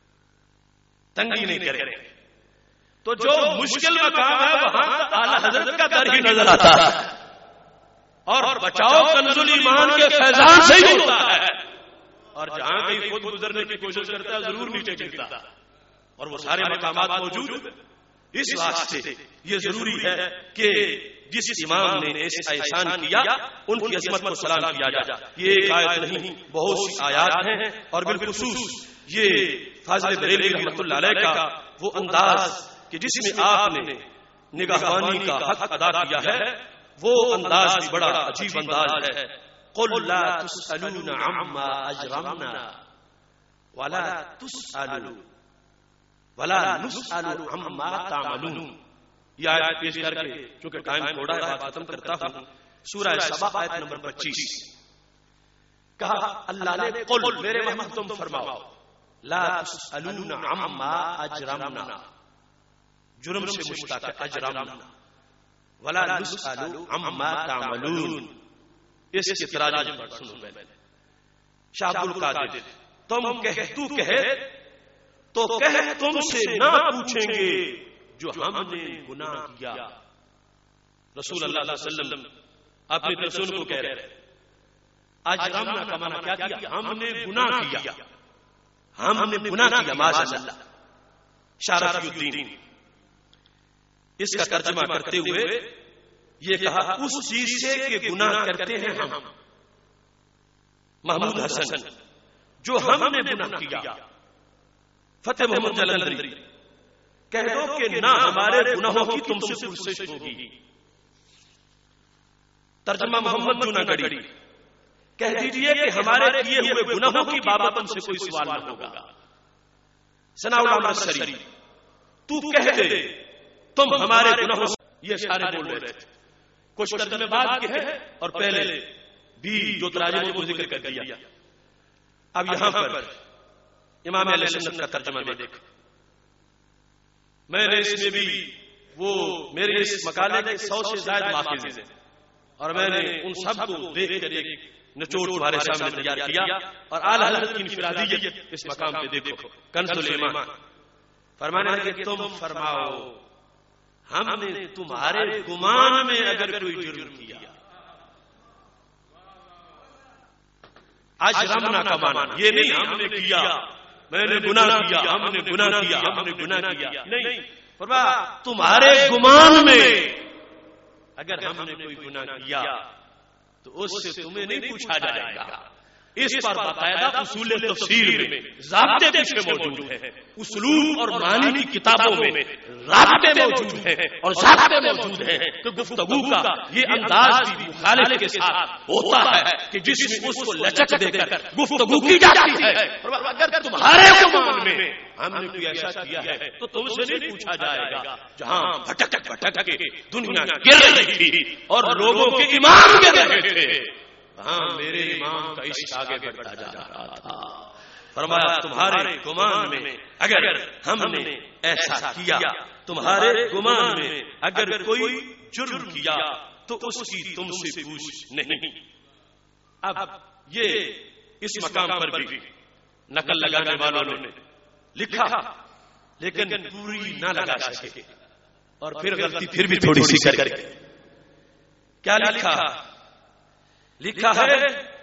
تنگی نہیں کریں گے. تو جو مشکل مقام ہے وہاں اعلی حضرت کا در ہی نظر آتا ہے، اور بچاؤ کنز الایمان کے فیضان سے ہی ہوتا ہے. اور جہاں کہیں خود گزرنے کی کوشش کرتا ہے ضرور نیچے گرتا، اور وہ سارے مقامات موجود. اس واسطے یہ ضروری ہے کہ جس امام نے ایسا احسان کیا ان کی عظمت کو سلام کیا جائے. یہ ایک آیت نہیں بہت سی آیات ہیں، اور بالخصوص یہ فاضل بریلوی رحمۃ اللہ علیہ کا وہ انداز کہ جس میں آپ نے نگہبانی کا حق ادا کیا ہے، وہ انداز بھی بڑا عجیب انداز ہے. قل لا تسألون عما اجرمنا ولا تسألون ولا نسأل عما تعملون. یہ آیت پیش کر کے چونکہ ٹائم تھوڑا ہے بات ختم کرتا ہوں. سورہ سبا آیت نمبر 25 کہا اللہ نے قل میرے محمد تم فرماؤ لا تسألون عما اجرمنا، جرم سے مشتق ہے اجرمنا، ولا نسأل عما تعملون. اس کے تراجم پر سنو میں شاہ عبد القادر تم کہے تو تم سے نہ پوچھیں گے جو ہم نے گناہ کیا. رسول اللہ صلی اللہ علیہ وسلم اپنے رسول کو کہہ رہے اجرمنا کا معنی کیا کیا؟ ہم نے گناہ کیا، ہم نے گناہ کیا معاذ اللہ. شاہ رفیع الدین اس کا ترجمہ کرتے ہوئے یہ کہا اس چیز سے کہ گناہ کرتے ہیں ہم. محمود حسن جو ہم نے گناہ کیا. فتح محمد جلندری کہہ دو کہ نہ ہمارے گناہوں کی تم سے پرسش ہوگی. ترجمہ محمد جوناگڑھی کہہ دیجئے کہ ہمارے کیے ہوئے گناہوں کی بابت ہم سے کوئی سوال نہ ہوگا. ثناء اللہ مرسری تو کہہ دے تم ہمارے گناہوں سے. یہ سارے بول رہے تھے، کچھ ترجمے بعد کے ہیں اور پہلے بھی جو تراجم کو ذکر کر دیا. اب یہاں پر امام اہل سنت کا ترجمہ میں دیکھو. میں نے اس میں بھی وہ میرے اس مقالے کے 100 سے زائد ماخذ ہیں، اور میں نے ان سب کو دیکھ کر ایک نچوڑ تمہارے سامنے تیار کیا. اور اعلی حضرت کی انفرادیت اس مقام پہ دیکھو. کنز الایمان فرمانا ہے کہ تم فرماؤ ہم نے تمہارے گمان میں اگر کوئی جرم کیا. اجرمنا کا معنی یہ نہیں ہم نے کیا، میں نے گناہ کیا، ہم نے گناہ کیا، ہم نے گناہ کیا نہیں. فرمایا تمہارے گمان میں اگر ہم نے کوئی گناہ کیا تو اس سے تمہیں نہیں پوچھا جائے گا. اس پر باقاعدہ اصول تفسیر میں ضابطے پیچھے موجود ہیں، اسلوب اور معنی کی کتابوں میں رابطے موجود ہیں اور ضابطے موجود ہیں کہ گفتگو کا یہ انداز بھی مخالف کے ساتھ ہوتا ہے کہ جس میں اس کو لچک دے کر گفتگو کی جاتی ہے. اور اگر تمہارے گمان میں ہم نے کوئی ایسا کیا ہے تو تم سے نہیں پوچھا جائے گا. جہاں بھٹک بھٹک کے دنیا گر رہی تھی اور لوگوں کے امام گر رہے تھے، ہاں میرے امام کا عشق آگے بڑھتا جا رہا تھا. فرمایا تمہارے گمان میں اگر ہم نے ایسا کیا، تمہارے گمان میں اگر کوئی جرم کیا تو اس کی تم سے پوچھ نہیں. اب یہ اس مقام پر بھی نقل لگانے والوں نے لکھا لیکن پوری نہ لگا سکے اور پھر غلطی پھر بھی تھوڑی سی کر کے کیا لکھا؟ لکھا ہے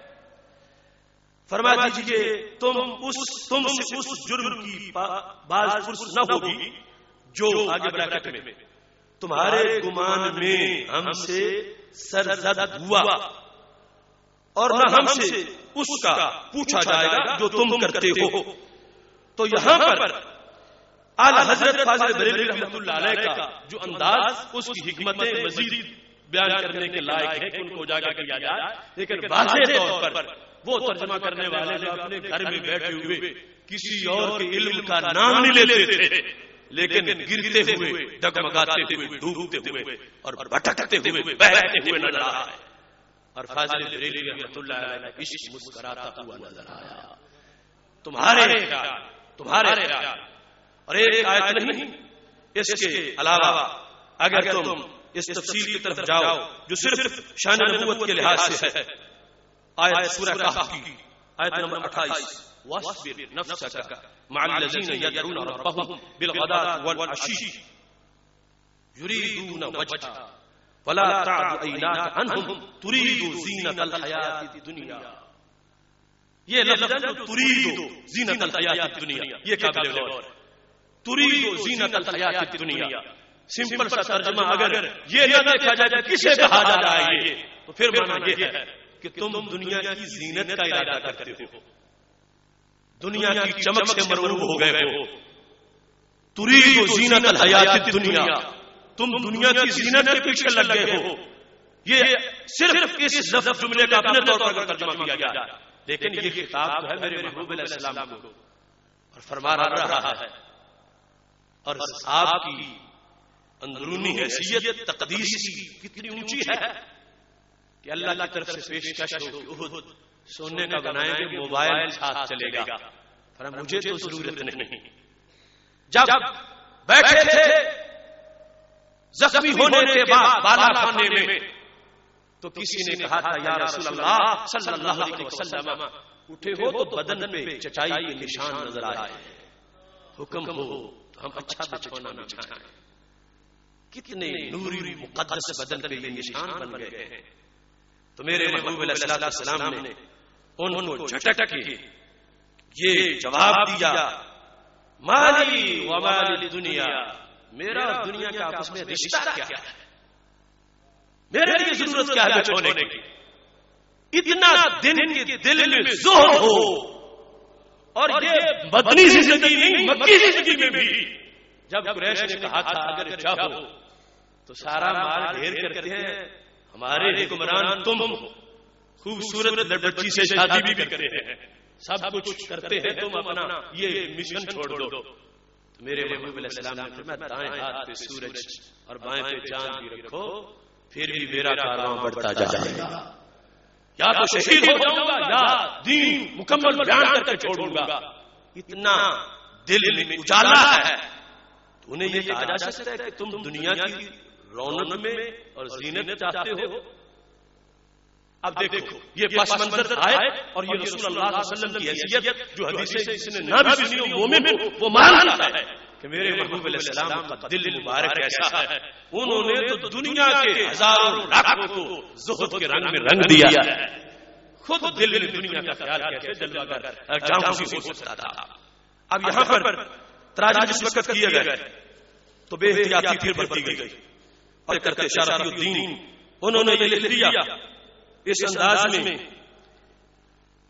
فرما دیجیے تم سے اس جرم کی باز پرس نہ ہوگی جو آگے بریکٹ میں تمہارے گمان میں ہم سے سرزد ہوا، اور نہ ہم سے اس کا پوچھا جائے گا جو تم کرتے ہو. تو یہاں پر اعلی حضرت فاضل بریلوی رحمۃ اللہ علیہ کا جو انداز اس کی حکمتیں مزید بیان کرنے کے لائق ہے کہ ان کو اجاگر کیا جائے، لیکن واضح طور پر وہ ترجمہ کرنے والے جو اپنے گھر میں بیٹھے ہوئے کسی اور کے علم کا نام نہیں لیتے تھے لیکن گرتے ہوئے، ڈگمگاتے ہوئے، ڈوبتے ہوئے اور بھٹکتے ہوئے، بہتے ہوئے نظر آ رہا ہے. اور فاضل بریلوی رحمۃ اللہ علیہ کا عشق مسکراتا ہوا نظر آیا. تمہارے خیال اور ایک آیت نہیں، اس کے علاوہ اگر تم اس تفصیل کی طرف جاؤ جو صرف شان نبوت کے لحاظ سے ہے، آیت سورہ کہف کی آیت نمبر 28، وَاصْبِرْ نَفْسَكَ مَعَ الَّذِينَ يَدْعُونَ رَبَّهُمْ بِالْغَدَاةِ وَالْعَشِيِّ يُرِيدُونَ وَجْهَهُ وَلَا تَعْدُ عَيْنَاكَ عَنْهُمْ تُرِيدُ زِينَةَ الْحَيَاةِ الدُّنْيَا. یہ لفظ جو تُرِيدُ زِينَةَ الْحَيَاةِ الدُّنْيَا، یہ قابل غور. تُرِيدُ زِينَةَ الْحَيَاةِ الدُّنْيا سمپل سا ترجمہ اگر یہ نہ دیکھا جائے کسے کہا جا رہا ہے یہ، تو پھر معنی یہ ہے کہ تم دنیا کی زینت کا ارادہ کرتے ہو، دنیا کی چمک سے مرغوب ہو گئے ہو. تُرِيدُ زِينَةَ الْحَيَاةِ الدُّنْيا، تم دنیا کی زینت کے پیچھے لگ گئے ہو. یہ صرف اس لفظ جملے کا اپنے طور پر ترجمہ کیا گیا، لیکن یہ خطاب جو ہے میرے محبوب علیہ السلام کو اور فرما رہا ہے. اور آپ کی اندرونی حیثیت تقدیس کی کتنی اونچی ہے کہ اللہ کی طرف سے پیشکش ہو کہ احد سونے کا بنائیں گے، موبائل ساتھ چلے گا. فرمایا مجھے تو ضرورت نہیں. جب بیٹھے تھے زخمی ہونے کے بعد بالا خانے میں تو کسی نے کہا تھا یا رسول اللہ صلی اللہ علیہ وسلم اٹھے ہو تو بدن پہ چچائی کے نشان نظر آئے، حکم ہو تو ہم اچھا بچھونا بچھائیں. کتنے نوری مقدس بدن پہ یہ نشان بن گئے ہیں. تو میرے محبوب علیہ السلام نے ان کو جھٹک کے یہ جواب دیا، مالی و مالی دنیا، میرا دنیا کا آپس میں رشتہ کیا ہے، میرے لیے ضرورت کیا ہے چھوڑنے کی. اتنا دن کے دل میں زہد ہو، اور یہ مدنی زندگی نہیں مکی زندگی میں بھی جب قریش نے کہا تھا اگر چاہو تو سارا مال ڈھیر کرتے ہیں، ہمارے حکمران تم ہو، خوبصورت لڑکی سے شادی بھی کرتے ہیں، سب کچھ کرتے ہیں، تم اپنا یہ مشن چھوڑ دو. تو میرے محبوب علیہ السلام نے فرمایا دائیں ہاتھ پہ سورج اور بائیں پہ چاند بھی رکھو، پھر بھی میرا کارواں بڑھتا جائے گا. یا تو شہید ہو جاؤں گا یا دین مکمل بیان کر کے چھوڑوں گا. اتنا دل میں اجالا ہے. انہیں یہ کہا جا سکتا ہے کہ تم دنیا کی رونق میں اور زینت چاہتے ہو. اب دیکھو یہ پس منظر آئے اور یہ رسول اللہ صلی اللہ علیہ وسلم کی حیثیت جو حدیثیں جس نے نہ بھی سنی ہو مومن وہ مانتا ہے کہ میرے محبوب علیہ السلام کا دل مبارک ایسا ہے. انہوں نے تو دنیا کے ہزاروں لاکھوں کو زہد کے رنگ میں رنگ دیا ہے. خود دل میں دنیا کا خیال کیسے جلوہ کر جاؤں سی ہو سکتا تھا. اب یہاں پر تراجم اس وقت کیے گئے تو بے احتیاطی پھر بڑھتی گئی اور کرتے شرفی الدین انہوں نے یہ لکھ دیا اس انداز میں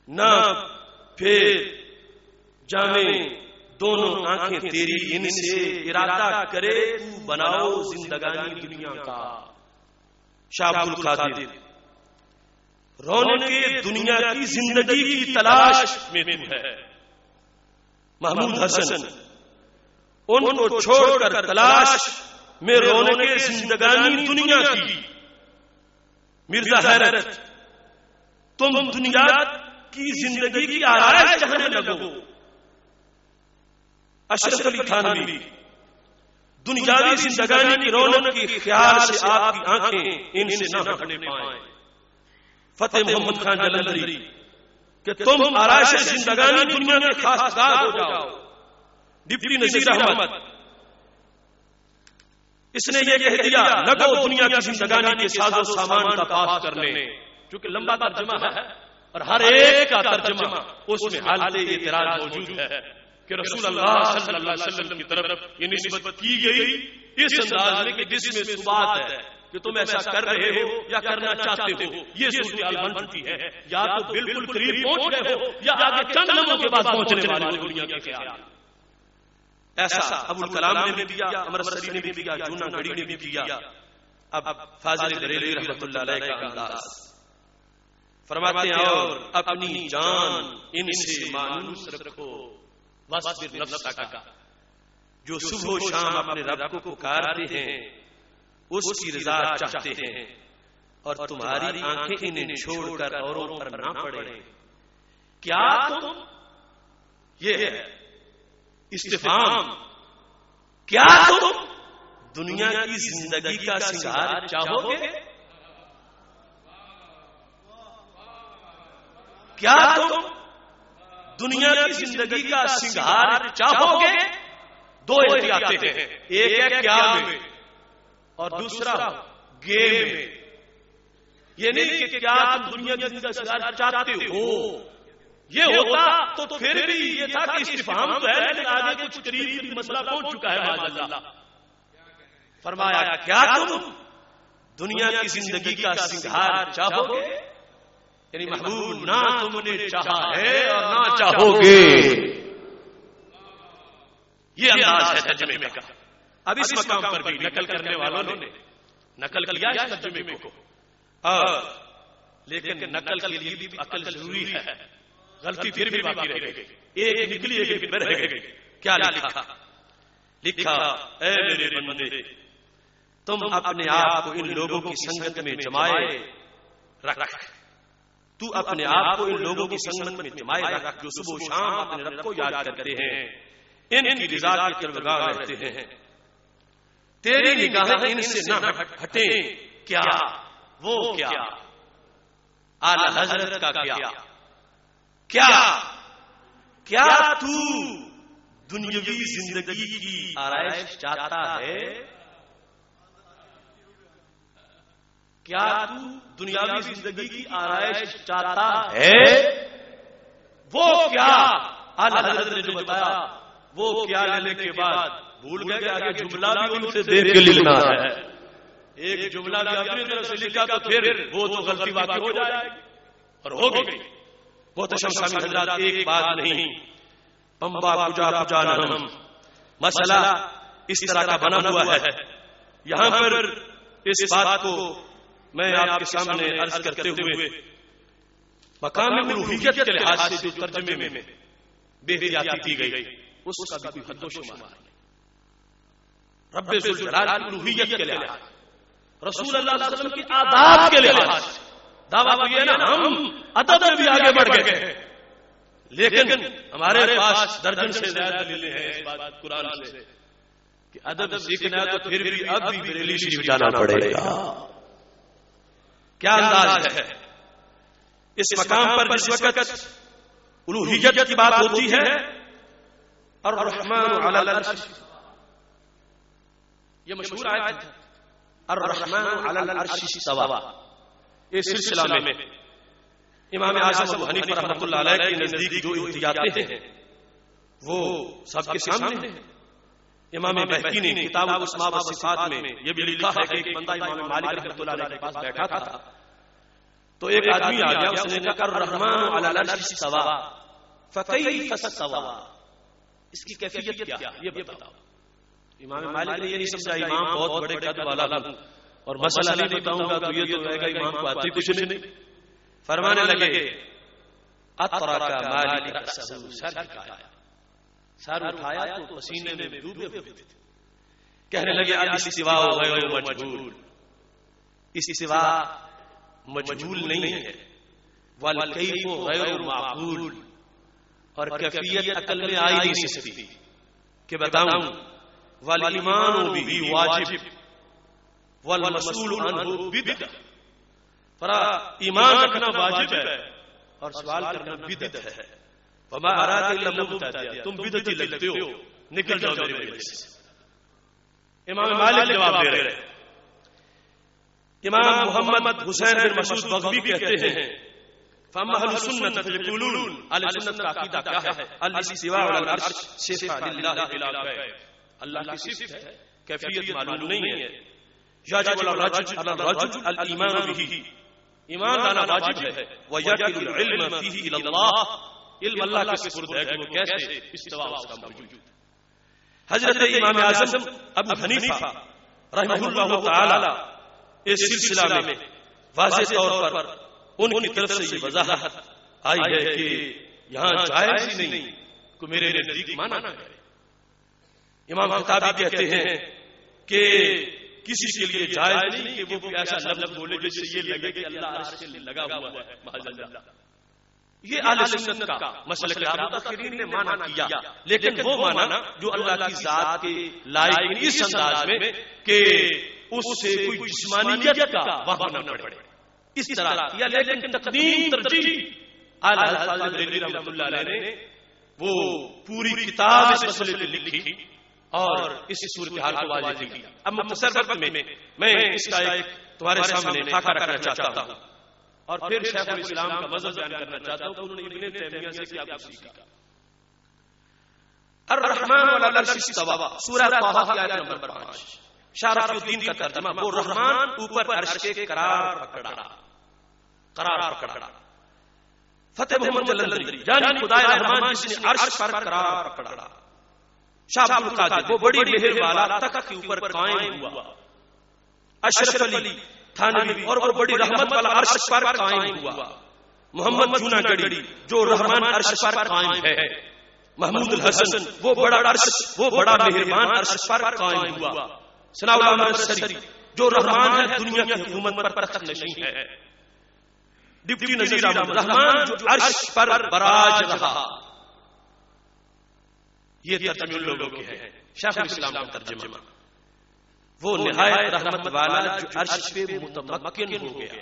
نہ پھر جامے دونوں آنکھیں تیری ان سے ارادہ کرے تو بناؤ زندگانی دنیا کا. شاہ عبد القادر رونق دنیا کی زندگی کی تلاش میں تو ہے. محمود حسن ان کو چھوڑ کر تلاش میں رونق زندگانی دنیا کی. مرزا حیرت تم دنیا کی زندگی کی آرائش چاہنے لگو. اشرف علی تھانوی دنیاوی زندگانی کی رونق کے خیال سے آپ کی آنکھیں ان سے نہ ہٹنے پائیں. فتح محمد خان جلندری کہ تم آرائش زندگانی دنیا کے خاصگار ہو جاؤ. ڈپٹی نذیر احمد اس نے یہ کہہ دیا لگو دنیا کی زندگانی کے ساز و سامان کا پاس کرنے. چونکہ لمبا ترجمہ ہے اور ہر ایک کا ترجمہ اس میں حالت اعتراض موجود ہے کہ رسول اللہ صلی اللہ علیہ وسلم کی طرف یہ نسبت کی گئی اس انداز میں کہ جس میں ثبات ہے کہ تم ایسا کر رہے ہو یا کرنا چاہتے ہو. یہ صورتحال بن چکی ہے. یا تو بالکل قریب پہنچ گئے ہو یا آگے چند لمحوں کے بعد پہنچنے والے ہو دنیا کے خیال. ایسا ابو الکلام نے بھی کیا, امرتسری نے بھی کیا, جونا گڑی نے بھی کیا. اب فاضل بریلوی رحمۃ اللہ علیہ کا انداز فرماتے ہیں اور اپنی جان ان سے مانوس رکھو وصبر نفسک کا. جو صبح و شام اپنے رب کو پکارتے ہیں اس کی رضا چاہتے ہیں اور تمہاری آنکھیں انہیں چھوڑ کر اوروں پر نہ پڑیں. کیا تم یہ ہے استفہام کیا تم دنیا کی زندگی کا سنگار چاہو گے؟ کیا تم دنیا کی زندگی کا سنگار چاہو گے؟ دو احتیاطیں ہیں. ایک ہے کیا میں اور دوسرا گیم میں. یہ نہیں کہ کیا تم دنیا کی زندگی کا سنگار چاہتے ہو. یہ ہوتا تو پھر بھی یہ تھا کہ استفہام تو ہے لیکن آگے کچھ قریب مسئلہ پہنچ چکا ہے. معاذ اللہ فرمایا کیا تم دنیا کی زندگی کا سنگار چاہو گے؟ یعنی محبوب نہ تم نے چاہا ہے اور نہ چاہو گے. یہ انداز ہے ترجمے کا. اب اس مقام پر بھی نقل کرنے والوں نے نقل کیا اس ترجمے کو, لیکن نقل کے لیے بھی عقل ضروری ہے. غلطی پھر بھی باقی رہ گئی, ایک نکلی ایک پھر رہ گئی. کیا لکھا؟ لکھا اے میرے بندے تم اپنے آپ کو ان لوگوں کی سنگت میں جمائے رکھ. تو اپنے آپ کو ان لوگوں کی سنگت میں جمائے رکھ جو صبح و شام اپنے رب کو یاد کرتے ہیں, ان کی رضا کی طرفگاہ رہتے ہیں. تیری نگاہیں ان سے نہ ہٹیں. کیا وہ کیا اعلی حضرت کا کیا کیا تو دنیاوی زندگی کی آرائش چاہتا ہے؟ کیا تو دنیاوی زندگی کی آرائش چاہتا ہے؟ وہ کیا اعلی حضرت نے جو بتایا وہ کیا لینے کے بعد بھول گئے کہ آگے جملہ بھی ان سے دیکھ کے لکھنا ہے. ایک جملہ بھی اپنی طرف سے لکھا تو پھر وہ تو غلطی واقع ہو جائے گی اور ہو گئی. بہت شمسامی حضرات ایک بات نہیں پمبا پوجا پوجا نہم مسئلہ اس طرح کا بنا ہوا ہے. یہاں پر اس بات کو میں آپ کے سامنے عرض کرتے ہوئے مقام الوہیت کے لحاظ سے جو ترجمے میں بے احتیاطی کی گئی اس کا بھی کوئی حد و شمار نہیں. رب ذوالجلال کی الوہیت کے لحاظ رسول اللہ صلی اللہ علیہ وسلم کی آداب کے لحاظ دعویٰ یہ نا ہم ادب میں بھی آگے بڑھ گئے, لیکن ہمارے پاس درجن سے زیادہ دلیلیں ہیں اس بات قرآن سے کہ ادب سیکھنا ہے تو پھر بھی اب بھی بریلی شریف جانا پڑے گا. کیا انداز ہے اس مقام پر جس وقت الوہیت کی بات ہوتی ہے اور الرحمن علی العرش, یہ مشہور آیت ہے الرحمن علی العرش استوى. اس سلسلہ میں امام اعظم ابو حنیفہ رحمۃ اللہ علیہ کے نزدیک جو احتیاطیں ہیں وہ سب کے سامنے ہیں. امام بہقی نے کتاب الاسماء والصفات میں یہ بھی لکھا ہے کہ ایک بندہ امام مالک رحمۃ اللہ علیہ کے پاس بیٹھا تھا تو ایک آدمی آ گیا، اس نے کہا الرحمن علی العرش استوى فکیف استوى، اس کی کیفیت کیا ہے یہ بتاؤ۔ امام مالک نے یہ نہیں سمجھا امام بہت بڑے قد والا ہوں اور مسئلہ نہیں بتاؤں گا تو یہ تو کہے گا امام کو آتی کچھ نہیں۔ فرمانے لگے اطرق مالک رأسہ، سر جھکایا، سر اٹھایا تو پسینے میں ڈوبے ہوئے تھے۔ کہنے لگے الاستواء غیر مجہول، استوا مجہول نہیں ہے، والکیف غیر معقول، اور کیفیت عقل میں آئی نہیں سکتی کہ بتاؤں، والایمان بہ واجب والمسئول عنہ بدعہ، پر ایمان رکھنا واجب ہے اور سوال کرنا بدعت ہے۔ وما اراد الا مبتدع، تم بدعتی لگتے ہو، نکل جاؤ میرے مجلس سے۔ امام مالک جواب دے رہے ہیں۔ امام محمد حسین بن مسعود بغوی کہتے ہیں فاما اہل السنۃ فیقولون، اہل سنت کا عقیدہ کیا ہے؟ الاستواء علی العرش صفۃ للہ بلا کیف، اللہ کی صفت ہے، کیفیت معلوم نہیں ہے۔ یجب علی الرجل الایمان بہ، ایمان لانا واجب ہے۔ ویکل العلم فیہ الی اللہ، علم اللہ کے سپرد ہے کہ وہ کیسے استوا اس کا موجود ہے۔ حضرت امام اعظم ابو حنیفہ رحمہ اللہ تعالی اس سلسلہ میں واضح طور پر ان کی طرف سے یہ وضاحت آئی ہے کہ یہاں جائز ہی نہیں کہ میرے نزدیک مانا نہ کرے۔ امام خطابی کہتے ہیں کہ کسی کے لیے جائز نہیں کہ وہ ایسا لفظ بولے جس سے یہ لگے کہ اللہ عرش سے لگا ہوا ہے، معاذ اللہ۔ یہ اہل سنت کا مسلک ہے، متأخرین نے مانا کیا، لیکن وہ مانا جو اللہ کی ذات کے لائق اس انداز میں کہ اس سے کوئی جسمانیت کا وہم نہ پڑے، اس طرح کیا۔ لیکن تقدیم ترجیح اعلی حضرت بریلوی رحمۃ اللہ علیہ نے وہ پوری کتاب اس مسئلے پہ لکھی اور اس صورتحال کو واضح کی۔ اب مختصر وقت میں اس کا ایک تمہارے سامنے خاکہ رکھنا چاہتا ہوں اور پھر شیخ الاسلام کا مذہب بیان کرنا چاہتا ہوں کہ انہوں نے ابن تیمیہ سے کیا کچھ سیکھا۔ الرحمن علی العرش استوى، سورہ طٰہٰ کی آیت نمبر 5، شارح الدین کا ترجمہ، وہ رحمان اوپر عرش کے قرار پکڑا۔ فتح محمد جلندری، یعنی خدا رحمان جس نے عرش پر قرار پکڑا۔ شاہ عبد القادر، وہ بڑی مہر والا تخت کے اوپر قائم ہوا۔ اشرف علی تھانوی، اور وہ بڑی رحمت والا عرش پر قائم ہوا۔ محمد جوناگڑھی، جو رحمان عرش پر قائم ہے۔ محمود الحسن، وہ بڑا مہربان عرش پر قائم ہوا۔ ثناء اللہ مرسری، جو رحمان ہے دنیا کی حکومت پر تخت نشین ہے۔ ڈپٹی نذیر احمد، رحمان جو عرش پر براج رہا۔ یہ ترجمے ان لوگوں کے ہیں۔ شیخ الاسلام کا ترجمہ، وہ نہایت رحمت والا جو عرش پہ متمکن ہو گیا۔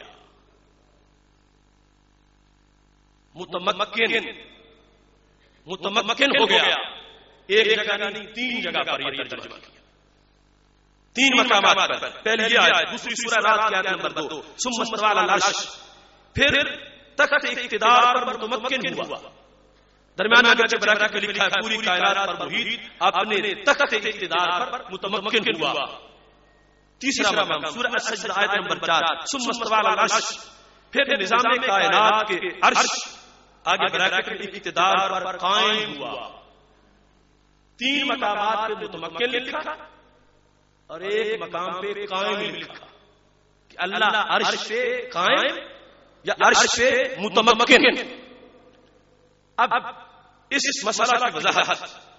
متمکن ہو گیا، ایک جگہ نہیں 3 جگہ پر یہ ترجمہ کیا، 3 مقامات پر۔ پہلی یہ آیت، دوسری سورہ رات کی آیت نمبر 2، ثم استوى علی العرش، پھر تخت اقتدار پر متمکن ہوا۔ درمیان میں بچے براکٹ کے لکھا ہے پوری کائنات پر محیط اپنے تخت اقتدار پر متمکن ہوا۔ تیسرا مقام سورہ السجدہ آیت نمبر 4، ثم استوى علی العرش، پھر نظام کائنات کے عرش آگے براکٹ میں اقتدار پر قائم ہوا۔ 3 مقامات پہ متمکن لکھا اور ایک مقام پہ قائم لکھا کہ اللہ عرش پہ قائم یا عرش پہ متمکن۔ اب اس مسئلہ کی وضاحت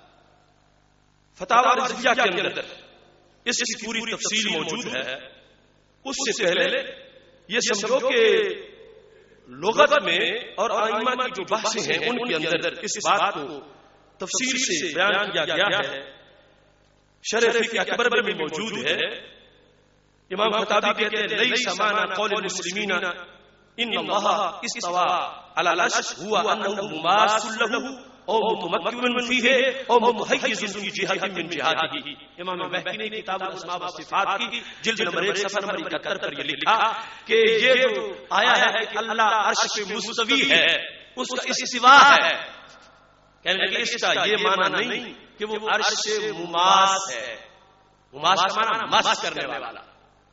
فتاوی رضویہ کے اندر اس کی پوری تفصیل موجود ہے۔ اس سے پہلے یہ سمجھو کہ لغت میں اور ائمہ کی جو بحثیں ہیں ان کے اندر اس بات کو تفصیل سے بیان کیا گیا ہے۔ شرح فقہ اکبر میں موجود ہے۔ امام خطابی کہتے ہیں لیس معنی قول المسلمین ان اللہ استوى علی العرش هو انه مماثل له او متمکن فیہ او متحیز فی جہت من جہاته۔ امام مہدی نے کتاب الاسماء والصفات کی جلد نمبر 1 صفحہ نمبر 71 پر یہ لکھا کہ یہ جو آیا ہے کہ اللہ عرش پہ مستوی ہے، اس کا استوا ہے، کہنے لگے اس کا یہ معنی نہیں کہ وہ عرش سے مماس ہے۔ مماس کا معنی مس کرنے والا،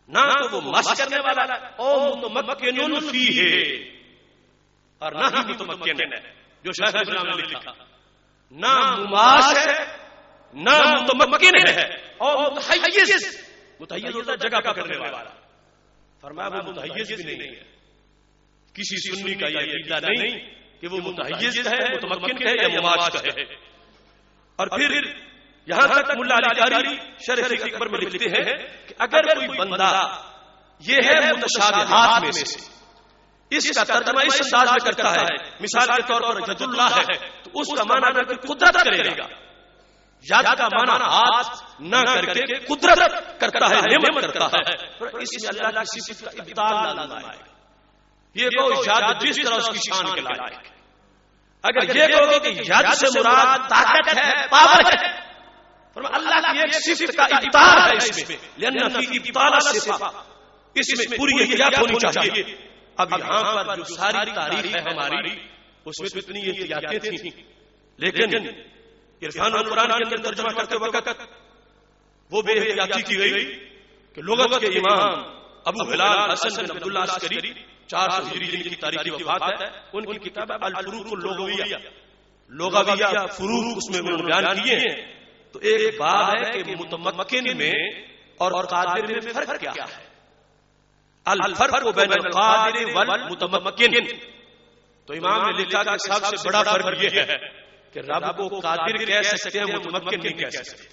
نہ تو وہ مس کرنے والا او متمکن فیہ، اور نہ ہی متمکن ہے جو شیخ الاسلام نے لکھا، نہ مماس ہے نہ متمکن ہے اور متحیز ہوتا ہے جگہ پکڑنے والا، فرمایا وہ متحیز بھی نہیں ہے. کسی سنی کا یہ عقیدہ نہیں کہ وہ متحیز ہے، متمکن ہے یا مماس ہے. اور پھر یہاں تک ملا علی قاری شرح فقہ اکبر میں لکھتے ہیں کہ اگر کوئی بندہ یہ ہے متشابہات میں سے اس کا ترجمہ اس انداز میں کرتا ہے، مثال کے طور پر ید اللہ ہے تو اس کا معنی اگر کوئی قدرت کرے گا، یاد کا معنی ہاتھ نہ کر کے قدرت کرتا ہے، نعمت کرتا ہے، اس میں اللہ کی صفت کا ابطال لانا ہے. یہ کو یاد جس طرح اس کی شان کے لائق ہے. اگر یہ کہو کہ یاد سے مراد طاقت ہے، پاور ہے، اللہ کی ایک صفت کا ابطال ہے اس میں، لأن فی ابطال الصفات، اس میں پوری احتیاط ہونی چاہیے. اب یہاں پر جو ساری تاریخ ہے ہماری اس میں تو اتنی احتیاطیں تھیں، لیکن عرفان القرآن کے اندر ترجمہ کرتے وقت وہ بے احتیاطی کی گئی کہ لغت کے امام ابو ہلال حسن بن عبداللہ عسکری 400 ہجری جن کی تاریخی وفات ہے، ان کی کتاب الفروق اللغویہ، لغویہ فروق اس میں انہوں نے بیان کیے ہیں. تو ایک باب ہے کہ متمکن میں اور قادر میں فرق کیا ہے. الفرق بین القادر والمتمکن، تو امام نے لکھا کہ سب سے بڑا فرق یہ ہے کہ رب کو قادر کہہ سکتے ہیں، متمکن نہیں کہہ سکتے.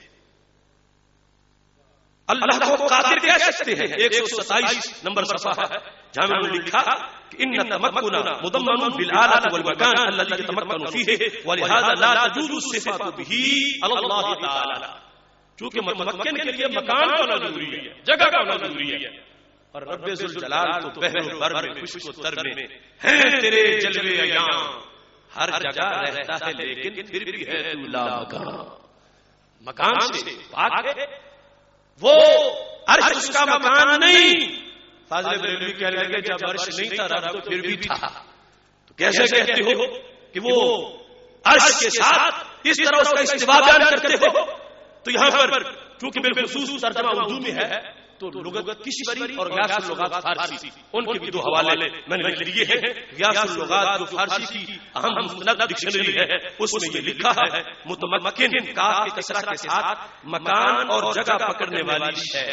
اللہ کو قادر کہہ سکتے ہیں. 127 نمبر صفحہ ہے جہاں میں نے لکھا کہ ان تمکن مضمن بالآلۃ والمکان الذي يتمكن فيه ولهذا لا تجوز الصفات به على الله تعالی. چونکہ متمکن کے لیے مکان کا ضروری ہے، جگہ کا ضروری ہے، اور رب ذوالجلال تو بحر و بر میں خشک و تر میں ہیں تیرے جلوے عیاں، ہر جگہ رہتا ہے لیکن پھر بھی ہے تو لا مکان، مکان سے پاک ہے. وہ عرش اس کا مکان نہیں. فاضل بریلوی کہنے لگے جب عرش نہیں تھا رب تو پھر بھی تھا. تو کیسے کہتے ہو کہ وہ عرش کے ساتھ اس طرح اس کا استوا بیان کرتے ہو؟ تو یہاں پر چونکہ بالخصوص ترجمہ اردو میں ہے تو لغت کشمری اور غیاث اللغات فارسی، ان کے بھی دو حوالے میں نے لیے ہیں. غیاث اللغات جو فارسی کی اہم مستند ڈکشنری ہے اس میں یہ لکھا ہے متمکن کا کسرہ کے ساتھ مکان اور جگہ پکڑنے والی شے،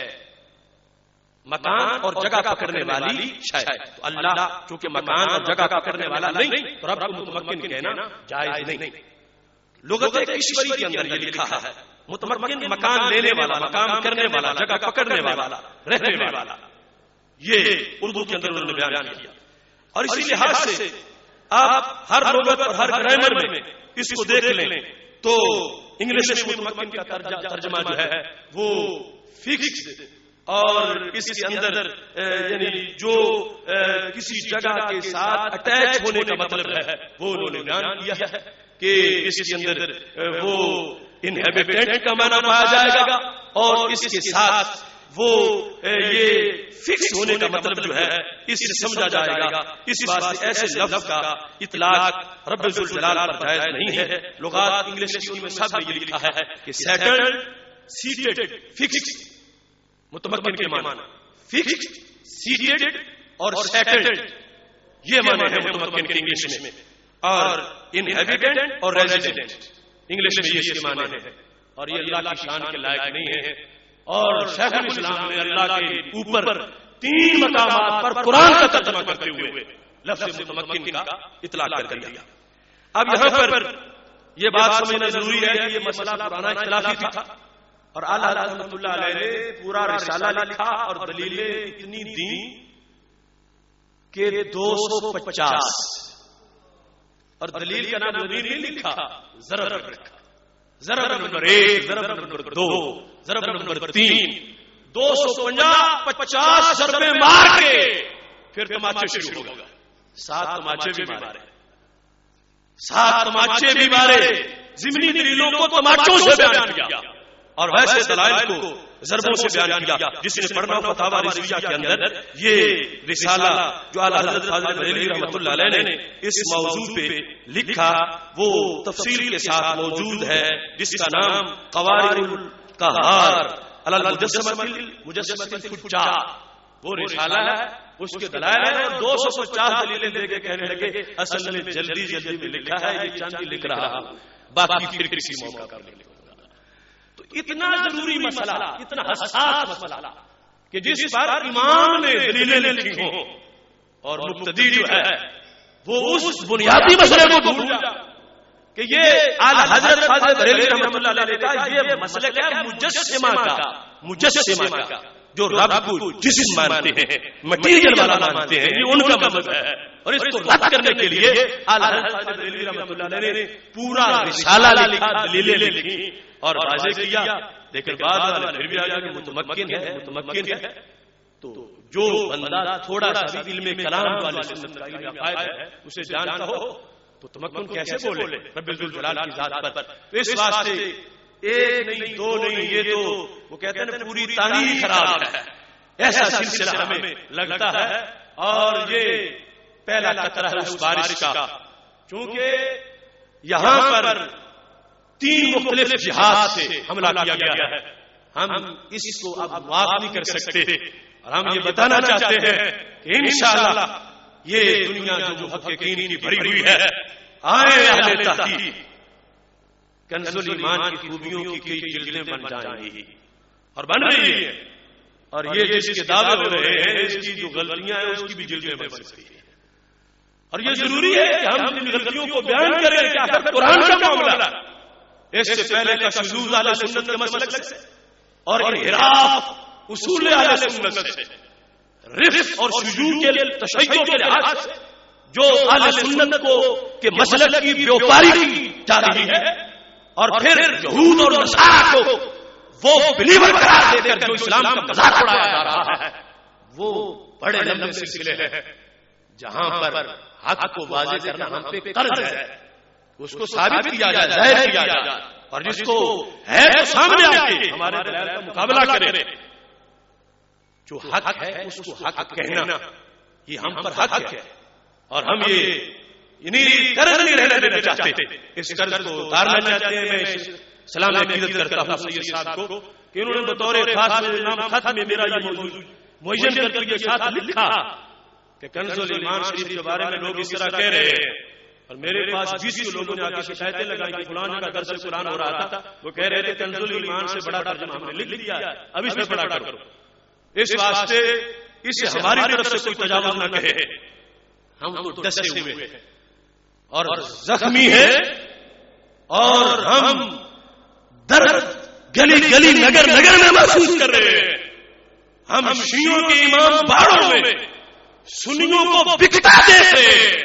مکان اور جگہ پکڑنے والی شے. تو اللہ چونکہ مکان اور جگہ پکڑنے والا نہیں تو رب کو متمکن کہنا جائز نہیں. لغت کشمری کے اندر یہ لکھا ہے متمکن مکان لینے والا، مقام کرنے والا، جگہ پکڑنے والا، رہنے والا. یہ اردو کے اندر انہوں نے بیان کیا. اور اسی لحاظ سے آپ ہر لغت اور ہر گرامر میں اس کو دیکھ لیں تو انگلش میں متمکن کا ترجمہ جو ہے وہ فکسڈ، اور اس کے اندر یعنی جو کسی جگہ کے ساتھ اٹیچ ہونے کا مطلب ہے وہ انہوں نے بیان کیا ہے کہ اس کے اندر وہ انہیبیٹنٹ کا معنی پایا جائے گا، اور اس کے ساتھ وہ یہ فکس ہونے کا مطلب جو ہے اس سے سمجھا جائے گا. اس بات سے ایسے لفظ کا اطلاق رب ذوالجلال پر جائز نہیں ہے. لغات انگلش کی میں سب نے یہ لکھا ہے کہ سیٹلڈ، سیٹڈ، فکس، متمکن کے معنی فکس، سیٹڈ اور سیٹلڈ، یہ معنی ہے متمکن کے انگلش میں. اور انہیبیٹنٹ اور ریزیڈنٹ انگلش میں یہ اس کے معنی ہے. اور یہ اللہ کی شان کے لائق نہیں ہے. اور شیخ الاسلام نے اللہ کے اوپر 3 مقامات پر قرآن کا ترجمہ کرتے ہوئے لفظ متمکن کا اطلاق کر دیا. اب یہاں پر یہ بات سمجھنا ضروری ہے کہ یہ مسئلہ پرانا اختلافی تھا، اور اعلیٰ رحمۃ اللہ علیہ نے پورا رسالہ لکھا اور دلیلیں اتنی دیں کہ 250، اور دلیل کا نام دلیل نہیں لکھا، ضرب رکھا. ضرب نمبر 1، ضرب نمبر 2، ضرب نمبر 3، 250 ضربیں مار کے پھر تماچے شروع ہو گئے. 7 تماچے بھی مارے، 7 تماچے بھی مارے، ضمنی دلیلوں کو تماچوں سے بیان کیا اور ویسے دلائل کو ضربوں سے بیان کیا. جس نے پڑھنا فتاوی رضویہ کے اندر یہ رسالہ جو اعلیٰ حضرت فاضل بریلوی رحمۃ اللہ علیہ نے اس موضوع پہ لکھا وہ تفصیل کے ساتھ موجود ہے، جس کا نام قواعد القہار علی المجسمۃ الفجار، وہ رسالہ ہے، اس کے دلائل ہیں، اور 250 دلیلیں دے کے کہنے لگے اصل میں جلدی جلدی میں لکھا ہے، یہ چاندی لکھ رہا ہوں، باقی پھر کسی موقع پر لکھوں گا۔ تو اتنا ضروری مسئلہ، اتنا حساس مسئلہ کہ جس پر امام نے دلیلیں لکھی ہوں اور مقتدی جو ہے وہ اس بنیادی مسئلے کو بھول جائے کہ یہ اعلی حضرت خواجہ بریلوی رحمۃ اللہ علیہ کا یہ مسئلہ کیا ہے، مجسمہ کا جو رب کو جسم مانتے ہیں، مٹیریل والا مانتے ہیں، یہ ان کا مذہب ہے، اور اس کو رد کرنے کے لیے اعلی حضرت خواجہ بریلوی رحمۃ اللہ علیہ نے پورا رسالہ لکھا، دلیلیں لکھی اور واضح کیا۔ لیکن بعد والے پھر بھی آ جائے متمکن ہے، تو جو بندہ تھوڑا سا علم کلام والے سنت کا علم عقائد ہے اسے جانتا ہو تو تمکن کیسے بولے رب الجلال کی ذات پر؟ اس واسطے ایک نہیں دو نہیں، یہ تو وہ کہتے ہیں پوری تاریخ خراب ہے، ایسا سلسلہ ہمیں لگتا ہے۔ اور یہ پہلا قطرہ ہے اس بارش کا، چونکہ یہاں پر 3 مختلف جہات سے حملہ کیا گیا ہے، ہم اس کو اب معاف نہیں کر سکتے، اور ہم یہ بتانا چاہتے ہیں کہ انشاءاللہ یہ دنیا جو محققین کی بھری ہوئی ہے، آئے اہل تحقیق، کنز الایمان کی خوبیوں کی کئی جلدیں بن جائیں گی اور بن رہی ہیں، اور یہ جس کے دعوے ہو رہے ہیں اس کی جو غلطیاں ہیں اس کی بھی جلدیں بن سکتی ہیں، اور یہ ضروری ہے کہ ہم ان غلطیوں کو بیان کریں کہ آخر قرآن کا معاملہ اس سے پہلے کا شذوذ اہل سنت کے مسلک سے اور انحراف اصول اہل سنت سے، رفق اور شذوذ کے تشیع کے لحاظ سے جو اہل سنت کو کے مسلک کی بیوپاری کی جا رہی ہے، اور پھر یہود اور نصارہ کو وہ بلیور قرار دے کر جو اسلام کا مذاق اڑایا جا رہا ہے، وہ بڑے لمبے سلسلے ہیں جہاں پر حق کو واضح کرنا ہم پہ قرض ہے، اس کو ثابت کیا جائے، ظاہر کیا جائے، اور جس کو ہے تو سامنے آ کے ہمارے دلائل کا مقابلہ کرے، جو حق ہے اس کو حق کہنا یہ ہم پر حق ہے، اور ہم یہ قرض نہیں رہنے دینا چاہتے، اس قرض کو اتارنا چاہتے ہیں۔ میں سلام عقیدت کرتا ہوں سید صاحب کو کہ انہوں نے بطور خاص نام خط میں میرا یہ موضوع معین کر کے ساتھ لکھا کہ کنز الایمان شریف کے بارے میں لوگ اس طرح کہہ رہے ہیں، اور میرے پاس 20 لوگوں نے آ کے شکایتیں لگائی کہ فلاں کا درس قرآن ہو رہا تھا، وہ کہہ رہے تھے کنز الایمان سے بڑا ترجمہ ہم نے لکھ لیا، اب اس میں پڑھا کرو۔ اس واسطے اسے ہماری طرف سے کوئی تجاوز نہ کہے، ہم تو ڈسے ہوئے ہیں اور زخمی ہیں، اور ہم درد گلی گلی نگر نگر میں محسوس کر رہے ہیں۔ ہم شیعوں کے امام باڑوں میں سنیوں کو بکتا دیتے،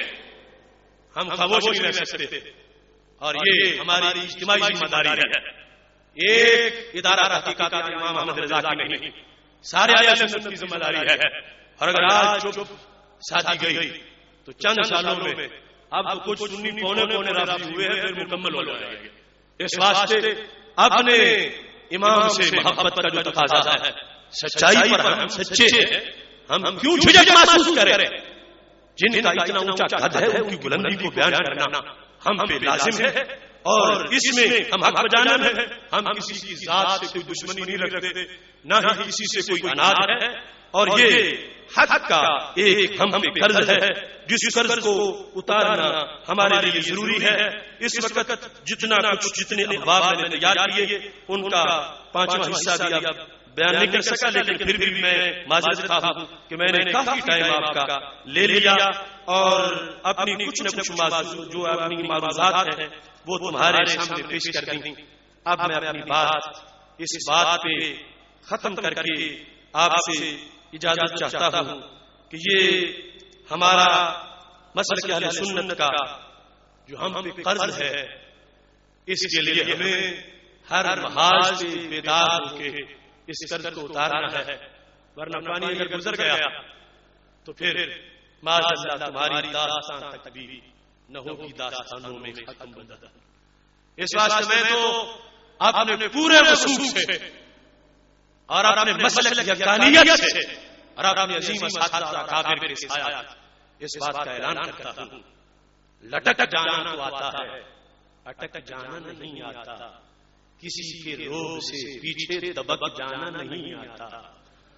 ہم خاموش نہیں رہ سکتے، اور یہ ہماری اجتماعی ذمہ داری ہے۔ ایک ادارہ تحقیقات کا امام احمد رضا کی نہیں، سارے اہل سنت کی ذمہ داری ہے، اور اگر آج چپ ساتھی گئی تو چند سالوں میں اب کچھ سنی پونے پونے رافضی ہوئے ہیں، پھر مکمل ہو جائیں گے۔ اس واسطے اپنے امام سے محبت کا جو تقاضا ہے، سچائی پر ہم سچے ہیں، ہم کیوں جھجک محسوس کریں؟ جن کا اتنا اونچا قد ہے ان کی بلندی کو بیان کرنا ہم پہ لازم ہے، اور اس میں ہم حق بجانب ہے، ہم کسی کی ذات سے کوئی دشمنی نہیں رکھتے، نہ ہی کسی سے کوئی اناد ہے، اور یہ حق کا ایک ہم پہ قرض ہے جس قرض کو اتارنا ہمارے لیے ضروری ہے۔ اس وقت جتنے احباب میں نے تیار کیے ان کا 5واں حصہ بھی اب بیان نہیں کر سکا، لیکن پھر بھی میں معذرت خواہ ہوں کہ میں نے کافی ٹائم آپ کا لے لیا، اور اپنی کچھ نہ کچھ جو اپنی معلومات ہیں وہ تمہارے سامنے پیش کر دیں۔ اب میں اپنی بات اس بات پہ ختم کر کے آپ سے اجازت چاہتا ہوں کہ یہ ہمارا مسلک اہل سنت کا جو ہم پہ قرض ہے، اس کے لیے ہمیں ہر محاذ سے بیدار ہو کے اس قرض کو اتارنا ہے، ورنہ پانی اگر گزر گیا تو پھر معاذ اللہ تمہاری داستان تک بھی نہ ہوگی داستانوں میں ختم بدل۔ اس واسطے میں تو اپنے پورے وصول سے اور اپنے مسلک یقینیت سے اور اپنے عظیم اساتذہ اکابر کے سایہ اس بات کا اعلان کرتا ہوں، لٹک جانا تو آتا ہے، اٹک جانا نہیں آتا، کسی کے روب سے پیچھے دبک جانا نہیں آتا،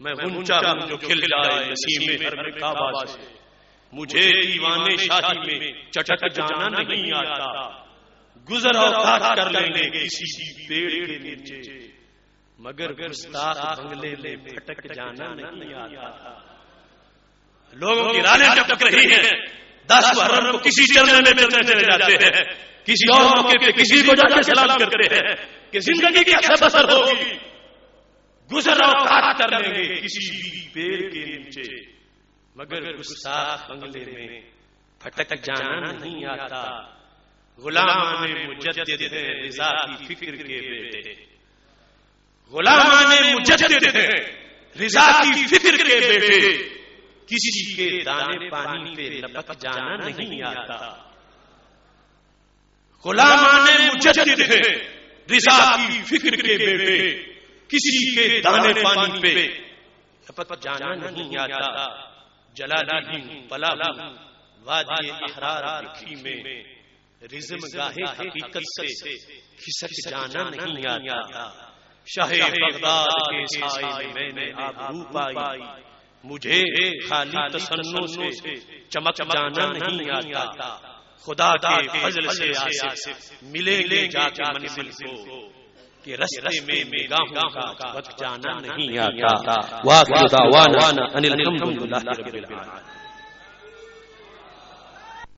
میں غنچہ ہوں جو کھل جائے نسیم ہر کعبہ سے، مجھے دیوانے شاہی میں چٹک جانا نہیں آتا، گزر اوقات کر لیں گے کسی پیڑ کے نیچے، مگر گستاخ بنگلے میں پھٹک جانا نہیں آتا۔ لوگوں کی رانیں ٹپک رہی ہیں، 10 محرم کو کسی چلنے میں چلے جاتے ہیں، کسی اور موقع پہ کسی کو جا کے سلام کرتے ہیں کہ زندگی کیسے بسر ہوگی، گزر اوقات کر لیں گے کسی پیڑ کے نیچے، مگر گستاخ بنگلے میں پھٹک جانا نہیں آتا۔ غلامان مجدد ہیں رضا کی فکر کے بیٹے، غلامان مجدد ہیں رضا کی فکر کے بیٹے، کسی کے دانے پانی پہ لپک جانا نہیں آتا۔ غلامان مجدد ہیں رضا کی فکر کے بیٹے، کسی کے دانے پانی پہ لپک جانا نہیں آتا۔ جلالی پلا وادی احرار کی میں رزم گاہے حقیقت سے کھسک جانا نہیں آتا۔ شاہ بغداد کے سائے میں نے آبرو پائی، مجھے خالی تسنن سے چمک جانا نہیں آتا۔ خدا کے فضل سے آصف ملیں گے جا کے منزل کو، کہ رستے میں نگاہوں کا بھٹک جانا نہیں آتا۔ واقع دعوانا ان الحمدللہ رب العالمین۔